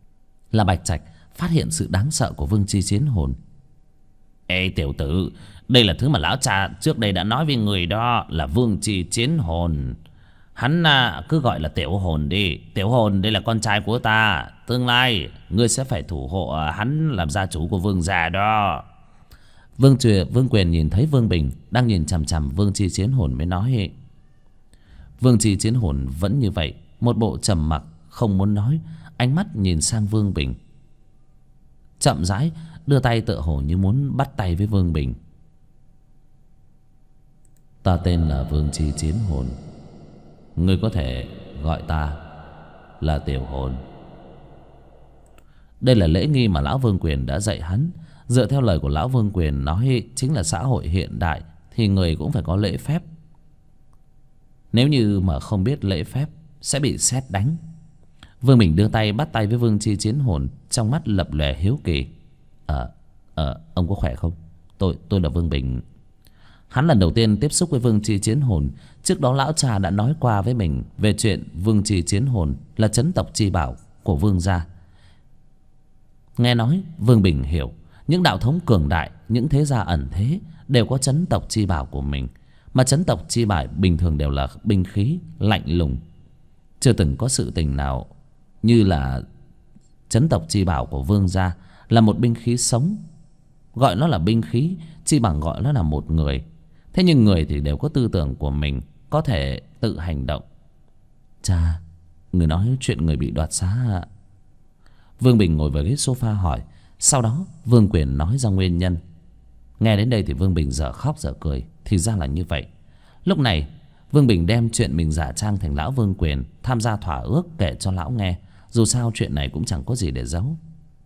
là Bạch Trạch phát hiện sự đáng sợ của Vương Chi Chiến Hồn. Ê tiểu tử, đây là thứ mà lão cha trước đây đã nói với người đó, là Vương Chi Chiến Hồn. Hắn cứ gọi là Tiểu Hồn đi. Tiểu Hồn đây là con trai của ta. Tương lai ngươi sẽ phải thủ hộ hắn làm gia chủ của Vương gia đó. Vương Quyền nhìn thấy Vương Bình đang nhìn chằm chằm Vương Chi Chiến Hồn mới nói. Vương Chi Chiến Hồn vẫn như vậy, một bộ trầm mặc không muốn nói, ánh mắt nhìn sang Vương Bình, chậm rãi đưa tay tựa hồ như muốn bắt tay với Vương Bình. Ta tên là Vương Chi Chiến Hồn, ngươi có thể gọi ta là Tiểu Hồn. Đây là lễ nghi mà lão Vương Quyền đã dạy hắn. Dựa theo lời của lão Vương Quyền nói, chính là xã hội hiện đại thì người cũng phải có lễ phép. Nếu như mà không biết lễ phép sẽ bị sét đánh. Vương Bình đưa tay bắt tay với Vương Chi Chiến Hồn, trong mắt lập lòe hiếu kỳ. Ông có khỏe không? Tôi là Vương Bình. Hắn lần đầu tiên tiếp xúc với Vương Chi Chiến Hồn. Trước đó lão cha đã nói qua với mình về chuyện Vương Chi Chiến Hồn là trấn tộc chi bảo của Vương gia. Nghe nói Vương Bình hiểu những đạo thống cường đại, những thế gia ẩn thế đều có trấn tộc chi bảo của mình. Mà trấn tộc chi bảo bình thường đều là binh khí lạnh lùng. Chưa từng có sự tình nào như là trấn tộc chi bảo của Vương gia là một binh khí sống. Gọi nó là binh khí chi bằng gọi nó là một người. Thế nhưng người thì đều có tư tưởng của mình, có thể tự hành động. Cha, người nói chuyện người bị đoạt xá. Vương Bình ngồi vào ghế sofa hỏi. Sau đó Vương Quyền nói ra nguyên nhân. Nghe đến đây thì Vương Bình dở khóc dở cười. Thì ra là như vậy. Lúc này Vương Bình đem chuyện mình giả trang thành lão Vương Quyền tham gia thỏa ước kể cho lão nghe. Dù sao chuyện này cũng chẳng có gì để giấu.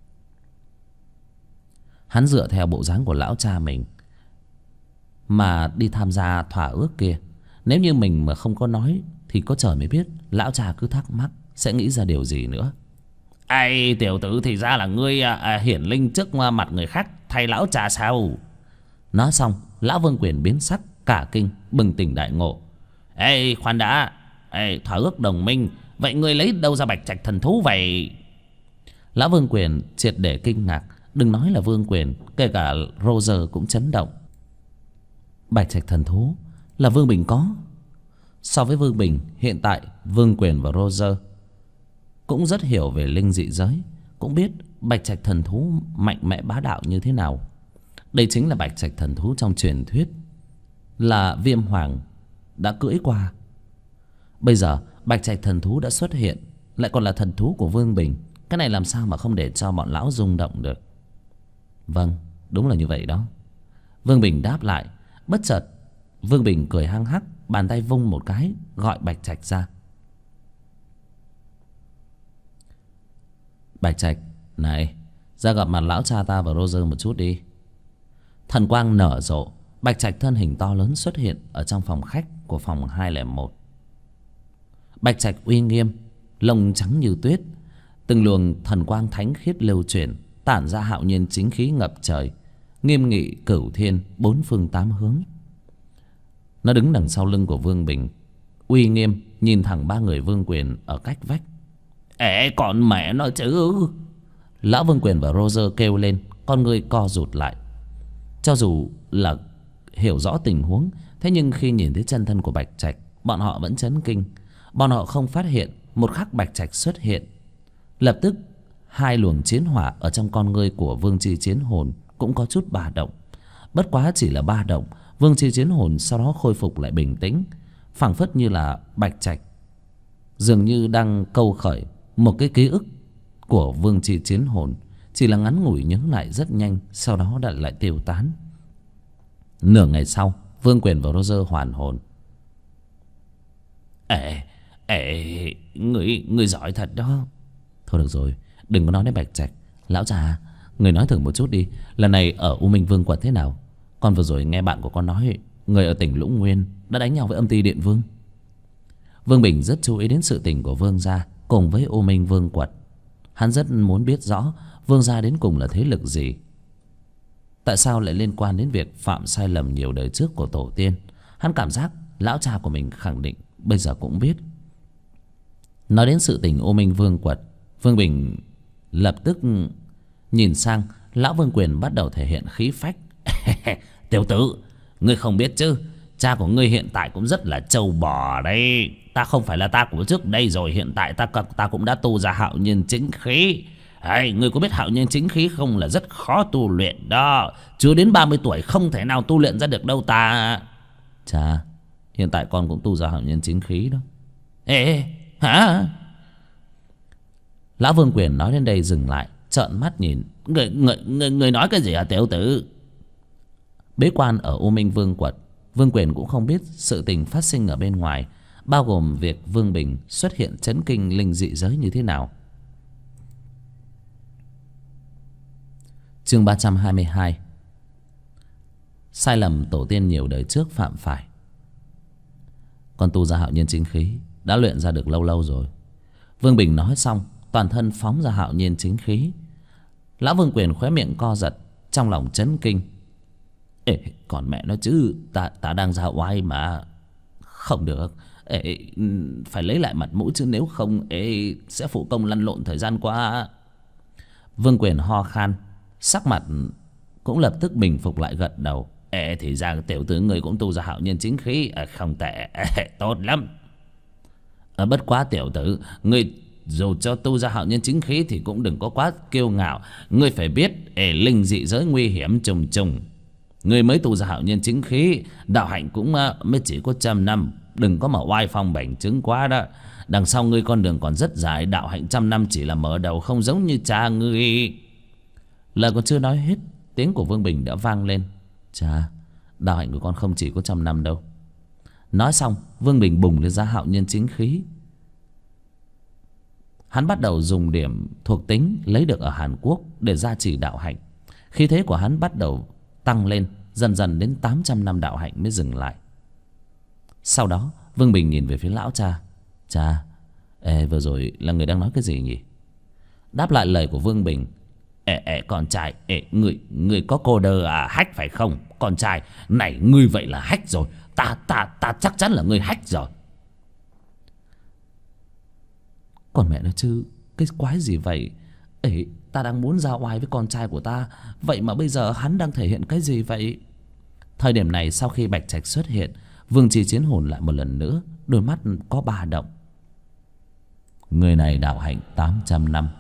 Hắn dựa theo bộ dáng của lão cha mình mà đi tham gia thỏa ước kia. Nếu như mình mà không có nói thì có trời mới biết lão cha cứ thắc mắc sẽ nghĩ ra điều gì nữa. Ai tiểu tử, thì ra là ngươi hiển linh trước mặt người khác thay lão cha sao? Nói xong lão Vương Quyền biến sắc cả kinh, bừng tỉnh đại ngộ. Ê khoan đã, thỏa ước đồng minh, vậy ngươi lấy đâu ra bạch trạch thần thú vậy? Lão Vương Quyền triệt để kinh ngạc. Đừng nói là Vương Quyền, kể cả Roger cũng chấn động. Bạch trạch thần thú là Vương Bình có. So với Vương Bình, hiện tại Vương Quyền và Roger cũng rất hiểu về linh dị giới, cũng biết bạch trạch thần thú mạnh mẽ bá đạo như thế nào. Đây chính là bạch trạch thần thú trong truyền thuyết, là Viêm Hoàng đã cưỡi qua. Bây giờ bạch trạch thần thú đã xuất hiện, lại còn là thần thú của Vương Bình. Cái này làm sao mà không để cho bọn lão rung động được. Vâng, đúng là như vậy đó. Vương Bình đáp lại. Bất chợt Vương Bình cười hăng hắc, bàn tay vung một cái gọi Bạch Trạch ra. Bạch Trạch, này, ra gặp mặt lão cha ta và Roger một chút đi. Thần quang nở rộ, Bạch Trạch thân hình to lớn xuất hiện ở trong phòng khách của phòng 201. Bạch Trạch uy nghiêm, lông trắng như tuyết, từng luồng thần quang thánh khiết lưu chuyển, tản ra hạo nhiên chính khí ngập trời, nghiêm nghị cửu thiên, bốn phương tám hướng. Nó đứng đằng sau lưng của Vương Bình, uy nghiêm nhìn thẳng ba người Vương Quyền ở cách vách. Ê còn mẹ nó chứ! Lão Vương Quyền và Roger kêu lên, con người co rụt lại. Cho dù là hiểu rõ tình huống, thế nhưng khi nhìn thấy chân thân của Bạch Trạch, bọn họ vẫn chấn kinh. Bọn họ không phát hiện một khắc Bạch Trạch xuất hiện, lập tức hai luồng chiến hỏa ở trong con ngươi của Vương Chi Chiến Hồn cũng có chút ba động. Bất quá chỉ là ba động, Vương Chi Chiến Hồn sau đó khôi phục lại bình tĩnh, phảng phất như là Bạch Trạch dường như đang câu khởi một cái ký ức của Vương Chi Chiến Hồn, chỉ là ngắn ngủi nhớ lại rất nhanh, sau đó đã lại tiêu tán. Nửa ngày sau, Vương Quyền và Roger hoàn hồn. Người giỏi thật đó. Thôi được rồi, đừng có nói đến Bạch Trạch. Lão già, người nói thử một chút đi, lần này ở U Minh Vương quật thế nào? Con vừa rồi nghe bạn của con nói người ở tỉnh Lũng Nguyên đã đánh nhau với Âm Ty Điện Vương. Vương Bình rất chú ý đến sự tình của Vương gia cùng với U Minh Vương quật. Hắn rất muốn biết rõ Vương gia đến cùng là thế lực gì, tại sao lại liên quan đến việc phạm sai lầm nhiều đời trước của tổ tiên. Hắn cảm giác lão cha của mình khẳng định bây giờ cũng biết. Nói đến sự tình U Minh Vương quật, Vương Bình lập tức nhìn sang lão Vương Quyền, bắt đầu thể hiện khí phách. Tiểu tử, ngươi không biết chứ, cha của ngươi hiện tại cũng rất là trâu bò đấy. Ta không phải là ta của trước đây rồi, hiện tại ta cũng đã tu ra hạo nhiên chính khí. Ấy, ngươi có biết hạo nhiên chính khí không, là rất khó tu luyện đó. Chưa đến 30 tuổi không thể nào tu luyện ra được đâu ta. Cha, hiện tại con cũng tu ra hạo nhiên chính khí đó. Ê, hả? Lão Vương Quyền nói đến đây dừng lại, trợn mắt nhìn. Người nói cái gì hả tiểu tử? Bế quan ở U Minh Vương quật, Vương Quyền cũng không biết sự tình phát sinh ở bên ngoài, bao gồm việc Vương Bình xuất hiện chấn kinh linh dị giới như thế nào. Chương 322. Sai lầm tổ tiên nhiều đời trước phạm phải. Con tu ra hạo nhiên chính khí đã luyện ra được lâu lâu rồi. Vương Bình nói xong, toàn thân phóng ra hạo nhiên chính khí. Lão Vương Quyền khóe miệng co giật, trong lòng chấn kinh. Ê, còn mẹ nó chứ, ta đang ra oai mà. Không được, phải lấy lại mặt mũi chứ, nếu không sẽ phụ công lăn lộn thời gian qua. Vương Quyền ho khan, sắc mặt cũng lập tức bình phục lại, gật đầu. Thì ra tiểu tử người cũng tu ra hạo nhiên chính khí. Không tệ, tốt lắm. Bất quá tiểu tử, người dù cho tu ra hạo nhiên chính khí thì cũng đừng có quá kiêu ngạo. Ngươi phải biết linh dị giới nguy hiểm trùng trùng. Ngươi mới tu ra hạo nhiên chính khí, đạo hạnh cũng mới chỉ có 100 năm. Đừng có mà oai phong bảnh trứng quá đó. Đằng sau ngươi con đường còn rất dài, đạo hạnh 100 năm chỉ là mở đầu, không giống như cha ngươi. Lời còn chưa nói hết, tiếng của Vương Bình đã vang lên. Cha, đạo hạnh của con không chỉ có 100 năm đâu. Nói xong, Vương Bình bùng lên ra hạo nhiên chính khí. Hắn bắt đầu dùng điểm thuộc tính lấy được ở Hàn Quốc để gia trì đạo hạnh. Khí thế của hắn bắt đầu tăng lên, dần dần đến 800 năm đạo hạnh mới dừng lại. Sau đó Vương Bình nhìn về phía lão cha. Cha, vừa rồi là người đang nói cái gì nhỉ? Đáp lại lời của Vương Bình. Con trai, người có cô đơ hách phải không? Con trai, này ngươi vậy là hách rồi. Ta chắc chắn là ngươi hách rồi. Còn mẹ nó chứ, cái quái gì vậy? Ta đang muốn ra oai với con trai của ta, vậy mà bây giờ hắn đang thể hiện cái gì vậy? Thời điểm này, sau khi Bạch Trạch xuất hiện, Vương Chi chiến hồn lại một lần nữa, đôi mắt có ba động. Người này đạo hạnh 800 năm.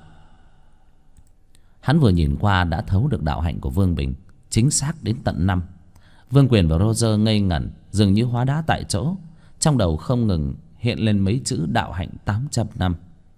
Hắn vừa nhìn qua đã thấu được đạo hạnh của Vương Bình chính xác đến tận 5. Vương Quyền và Roger ngây ngẩn, dường như hóa đá tại chỗ. Trong đầu không ngừng hiện lên mấy chữ đạo hạnh 800 năm.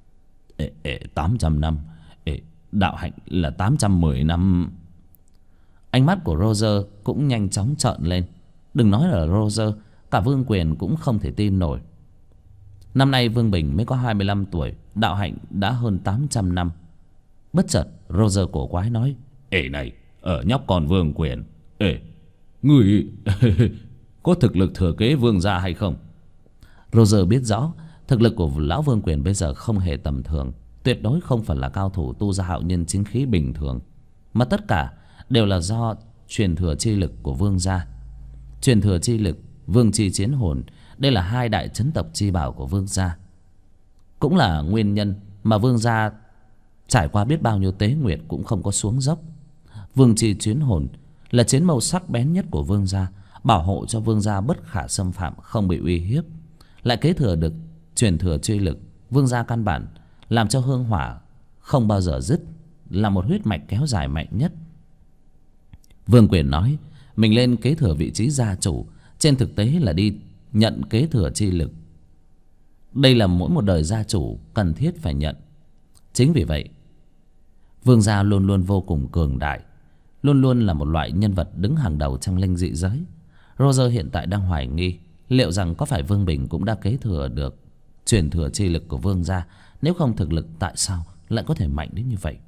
800 năm, đạo hạnh là 810 năm. Ánh mắt của Roger cũng nhanh chóng trợn lên. Đừng nói là Roger, cả Vương Quyền cũng không thể tin nổi. Năm nay Vương Bình mới có 25 tuổi, đạo hạnh đã hơn 800 năm. Bất chợt Roger cổ quái nói. Này, ở nhóc con Vương Quyền, người có thực lực thừa kế Vương gia hay không? Roger biết rõ thực lực của lão Vương Quyền bây giờ không hề tầm thường, tuyệt đối không phải là cao thủ tu ra hạo nhiên chính khí bình thường, mà tất cả đều là do truyền thừa chi lực của Vương gia. Truyền thừa chi lực, Vương Chi chiến hồn, đây là hai đại chấn tộc chi bảo của Vương gia, cũng là nguyên nhân mà Vương gia trải qua biết bao nhiêu tế nguyệt cũng không có xuống dốc. Vương Chi chiến hồn là chiến mâu sắc bén nhất của Vương gia, bảo hộ cho Vương gia bất khả xâm phạm, không bị uy hiếp. Lại kế thừa được truyền thừa chi lực, Vương gia căn bản làm cho hương hỏa không bao giờ dứt, là một huyết mạch kéo dài mạnh nhất. Vương Quyền nói mình lên kế thừa vị trí gia chủ, trên thực tế là đi nhận kế thừa chi lực. Đây là mỗi một đời gia chủ cần thiết phải nhận. Chính vì vậy, Vương gia luôn luôn vô cùng cường đại, luôn luôn là một loại nhân vật đứng hàng đầu trong linh dị giới. Roger hiện tại đang hoài nghi liệu rằng có phải Vương Bình cũng đã kế thừa được truyền thừa chi lực của Vương gia. Nếu không, thực lực tại sao lại có thể mạnh đến như vậy?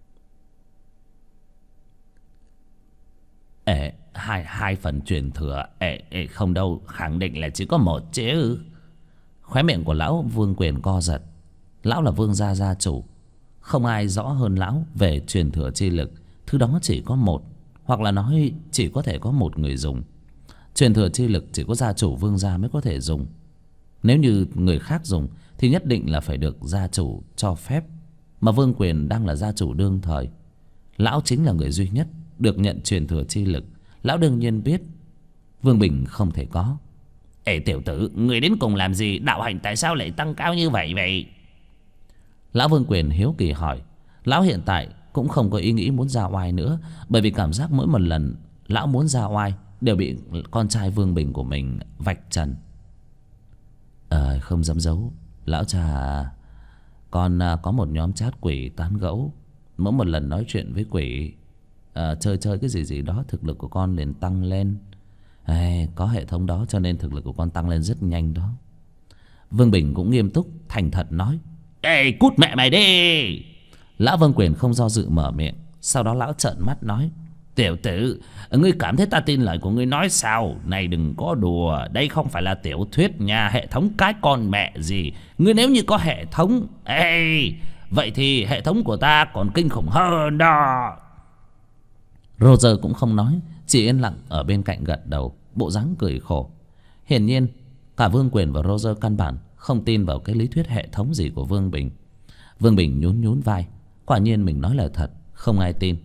Hai phần truyền thừa, không đâu, khẳng định là chỉ có một chứ. Khóe miệng của lão Vương Quyền co giật. Lão là Vương gia gia chủ, không ai rõ hơn lão về truyền thừa chi lực. Thứ đó chỉ có một, hoặc là nói chỉ có thể có một người dùng. Truyền thừa chi lực chỉ có gia chủ Vương gia mới có thể dùng. Nếu như người khác dùng thì nhất định là phải được gia chủ cho phép. mà Vương Quyền đang là gia chủ đương thời. Lão chính là người duy nhất được nhận truyền thừa chi lực. Lão đương nhiên biết Vương Bình không thể có. Ê tiểu tử, người đến cùng làm gì? Đạo hạnh tại sao lại tăng cao như vậy vậy? Lão Vương Quyền hiếu kỳ hỏi. Lão hiện tại cũng không có ý nghĩ muốn ra oai nữa, bởi vì cảm giác mỗi một lần lão muốn ra oai đều bị con trai Vương Bình của mình vạch trần. Không dám giấu, lão cha à, con có một nhóm chat quỷ tán gẫu. Mỗi một lần nói chuyện với quỷ, chơi cái gì gì đó, thực lực của con liền tăng lên. Có hệ thống đó cho nên thực lực của con tăng lên rất nhanh đó. Vương Bình cũng nghiêm túc thành thật nói. Ê cút mẹ mày đi! Lão Vương Quyền không do dự mở miệng. Sau đó lão trợn mắt nói. Tiểu tử, ngươi cảm thấy ta tin lời của ngươi nói sao? Này đừng có đùa, đây không phải là tiểu thuyết nhà hệ thống cái con mẹ gì. Ngươi nếu như có hệ thống, vậy thì hệ thống của ta còn kinh khủng hơn đó. Roger cũng không nói, chỉ yên lặng ở bên cạnh gật đầu, bộ dáng cười khổ. Hiển nhiên cả Vương Quyền và Roger căn bản không tin vào cái lý thuyết hệ thống gì của Vương Bình. Vương Bình nhún nhún vai. Quả nhiên mình nói là thật, không ai tin.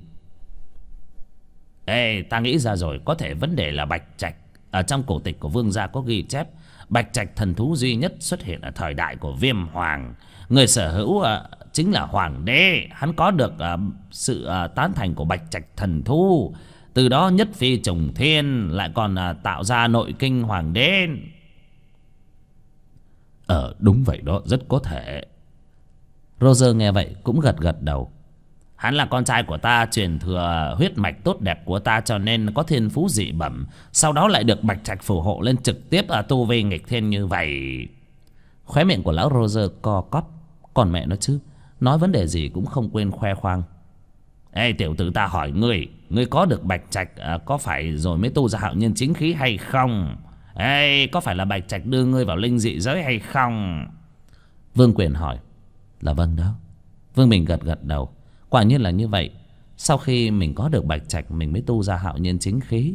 Ta nghĩ ra rồi, có thể vấn đề là Bạch Trạch. Ở trong cổ tịch của Vương gia có ghi chép Bạch Trạch thần thú duy nhất xuất hiện ở thời đại của Viêm Hoàng. Người sở hữu chính là Hoàng đế. Hắn có được sự tán thành của Bạch Trạch thần thú, từ đó nhất phi trùng thiên, lại còn tạo ra nội kinh Hoàng đế. Đúng vậy đó, rất có thể. Roger nghe vậy cũng gật gật đầu. Hắn là con trai của ta, truyền thừa huyết mạch tốt đẹp của ta, cho nên có thiên phú dị bẩm. Sau đó lại được Bạch Trạch phù hộ lên trực tiếp tu vi nghịch thiên như vậy. Khóe miệng của lão Roger co cóp. Còn mẹ nó chứ, nói vấn đề gì cũng không quên khoe khoang. Tiểu tử, ta hỏi ngươi, ngươi có được Bạch Trạch có phải rồi mới tu ra hạo nhiên chính khí hay không? Có phải là Bạch Trạch đưa ngươi vào linh dị giới hay không? Vương Quyền hỏi. Là vâng đó. Vương Bình gật gật đầu. Quả nhiên là như vậy. Sau khi mình có được Bạch Trạch, mình mới tu ra hạo nhiên chính khí.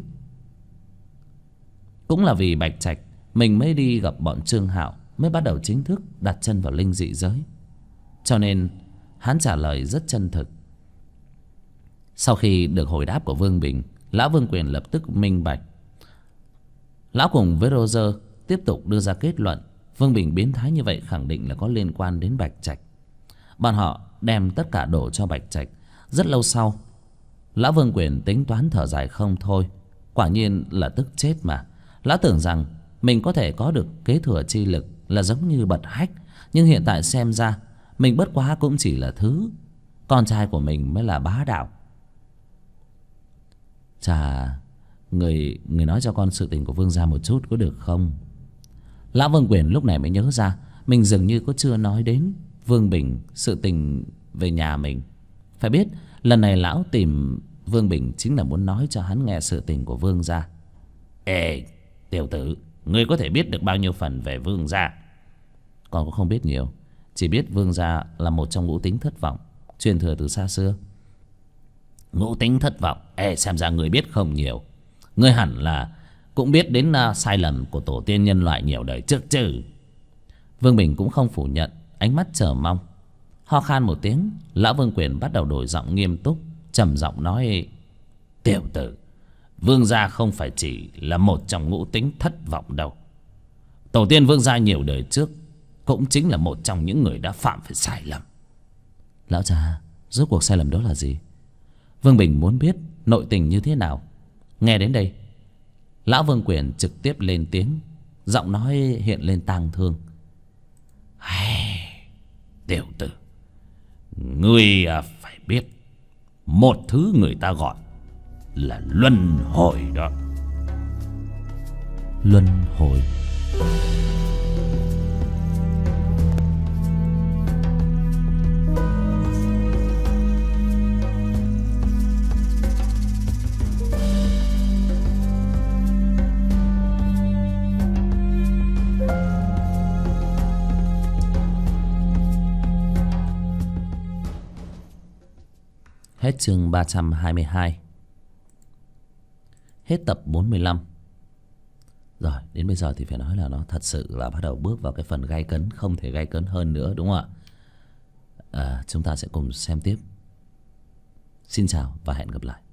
Cũng là vì Bạch Trạch mình mới đi gặp bọn Trương Hạo, mới bắt đầu chính thức đặt chân vào linh dị giới. Cho nên hắn trả lời rất chân thực. Sau khi được hồi đáp của Vương Bình, lão Vương Quyền lập tức minh bạch. Lão cùng với Roger tiếp tục đưa ra kết luận Vương Bình biến thái như vậy khẳng định là có liên quan đến Bạch Trạch. Bọn họ đem tất cả đổ cho Bạch Trạch. Rất lâu sau, lão Vương Quyền tính toán thở dài không thôi. Quả nhiên là tức chết mà. Lão tưởng rằng mình có thể có được kế thừa chi lực là giống như bật hách, nhưng hiện tại xem ra mình bất quá cũng chỉ là thứ. Con trai của mình mới là bá đạo. Chà, người nói cho con sự tình của Vương gia một chút có được không? Lão Vương Quyền lúc này mới nhớ ra mình dường như có chưa nói đến Vương Bình sự tình về nhà mình. Phải biết lần này lão tìm Vương Bình chính là muốn nói cho hắn nghe sự tình của Vương gia. Tiểu tử, ngươi có thể biết được bao nhiêu phần về Vương gia? Con cũng không biết nhiều, chỉ biết Vương gia là một trong ngũ tính thất vọng, truyền thừa từ xa xưa. Ngũ tính thất vọng? Xem ra ngươi biết không nhiều. Ngươi hẳn là cũng biết đến sai lầm của tổ tiên nhân loại nhiều đời trước chứ. Vương Bình cũng không phủ nhận, ánh mắt chờ mong. Ho khan một tiếng, lão Vương Quyền bắt đầu đổi giọng nghiêm túc, trầm giọng nói. Tiểu tử, Vương gia không phải chỉ là một trong ngũ tính thất vọng đâu. Tổ tiên Vương gia nhiều đời trước cũng chính là một trong những người đã phạm phải sai lầm. Lão cha, rốt cuộc sai lầm đó là gì? Vương Bình muốn biết nội tình như thế nào. Nghe đến đây, lão Vương Quyền trực tiếp lên tiếng, giọng nói hiện lên tang thương. Tiểu tử, ngươi phải biết một thứ người ta gọi là luân hồi đó. Luân hồi? Hết chương 322. Hết tập 45. Rồi, đến bây giờ thì phải nói là nó thật sự là bắt đầu bước vào cái phần gay cấn, không thể gay cấn hơn nữa, đúng không ạ? chúng ta sẽ cùng xem tiếp. Xin chào và hẹn gặp lại.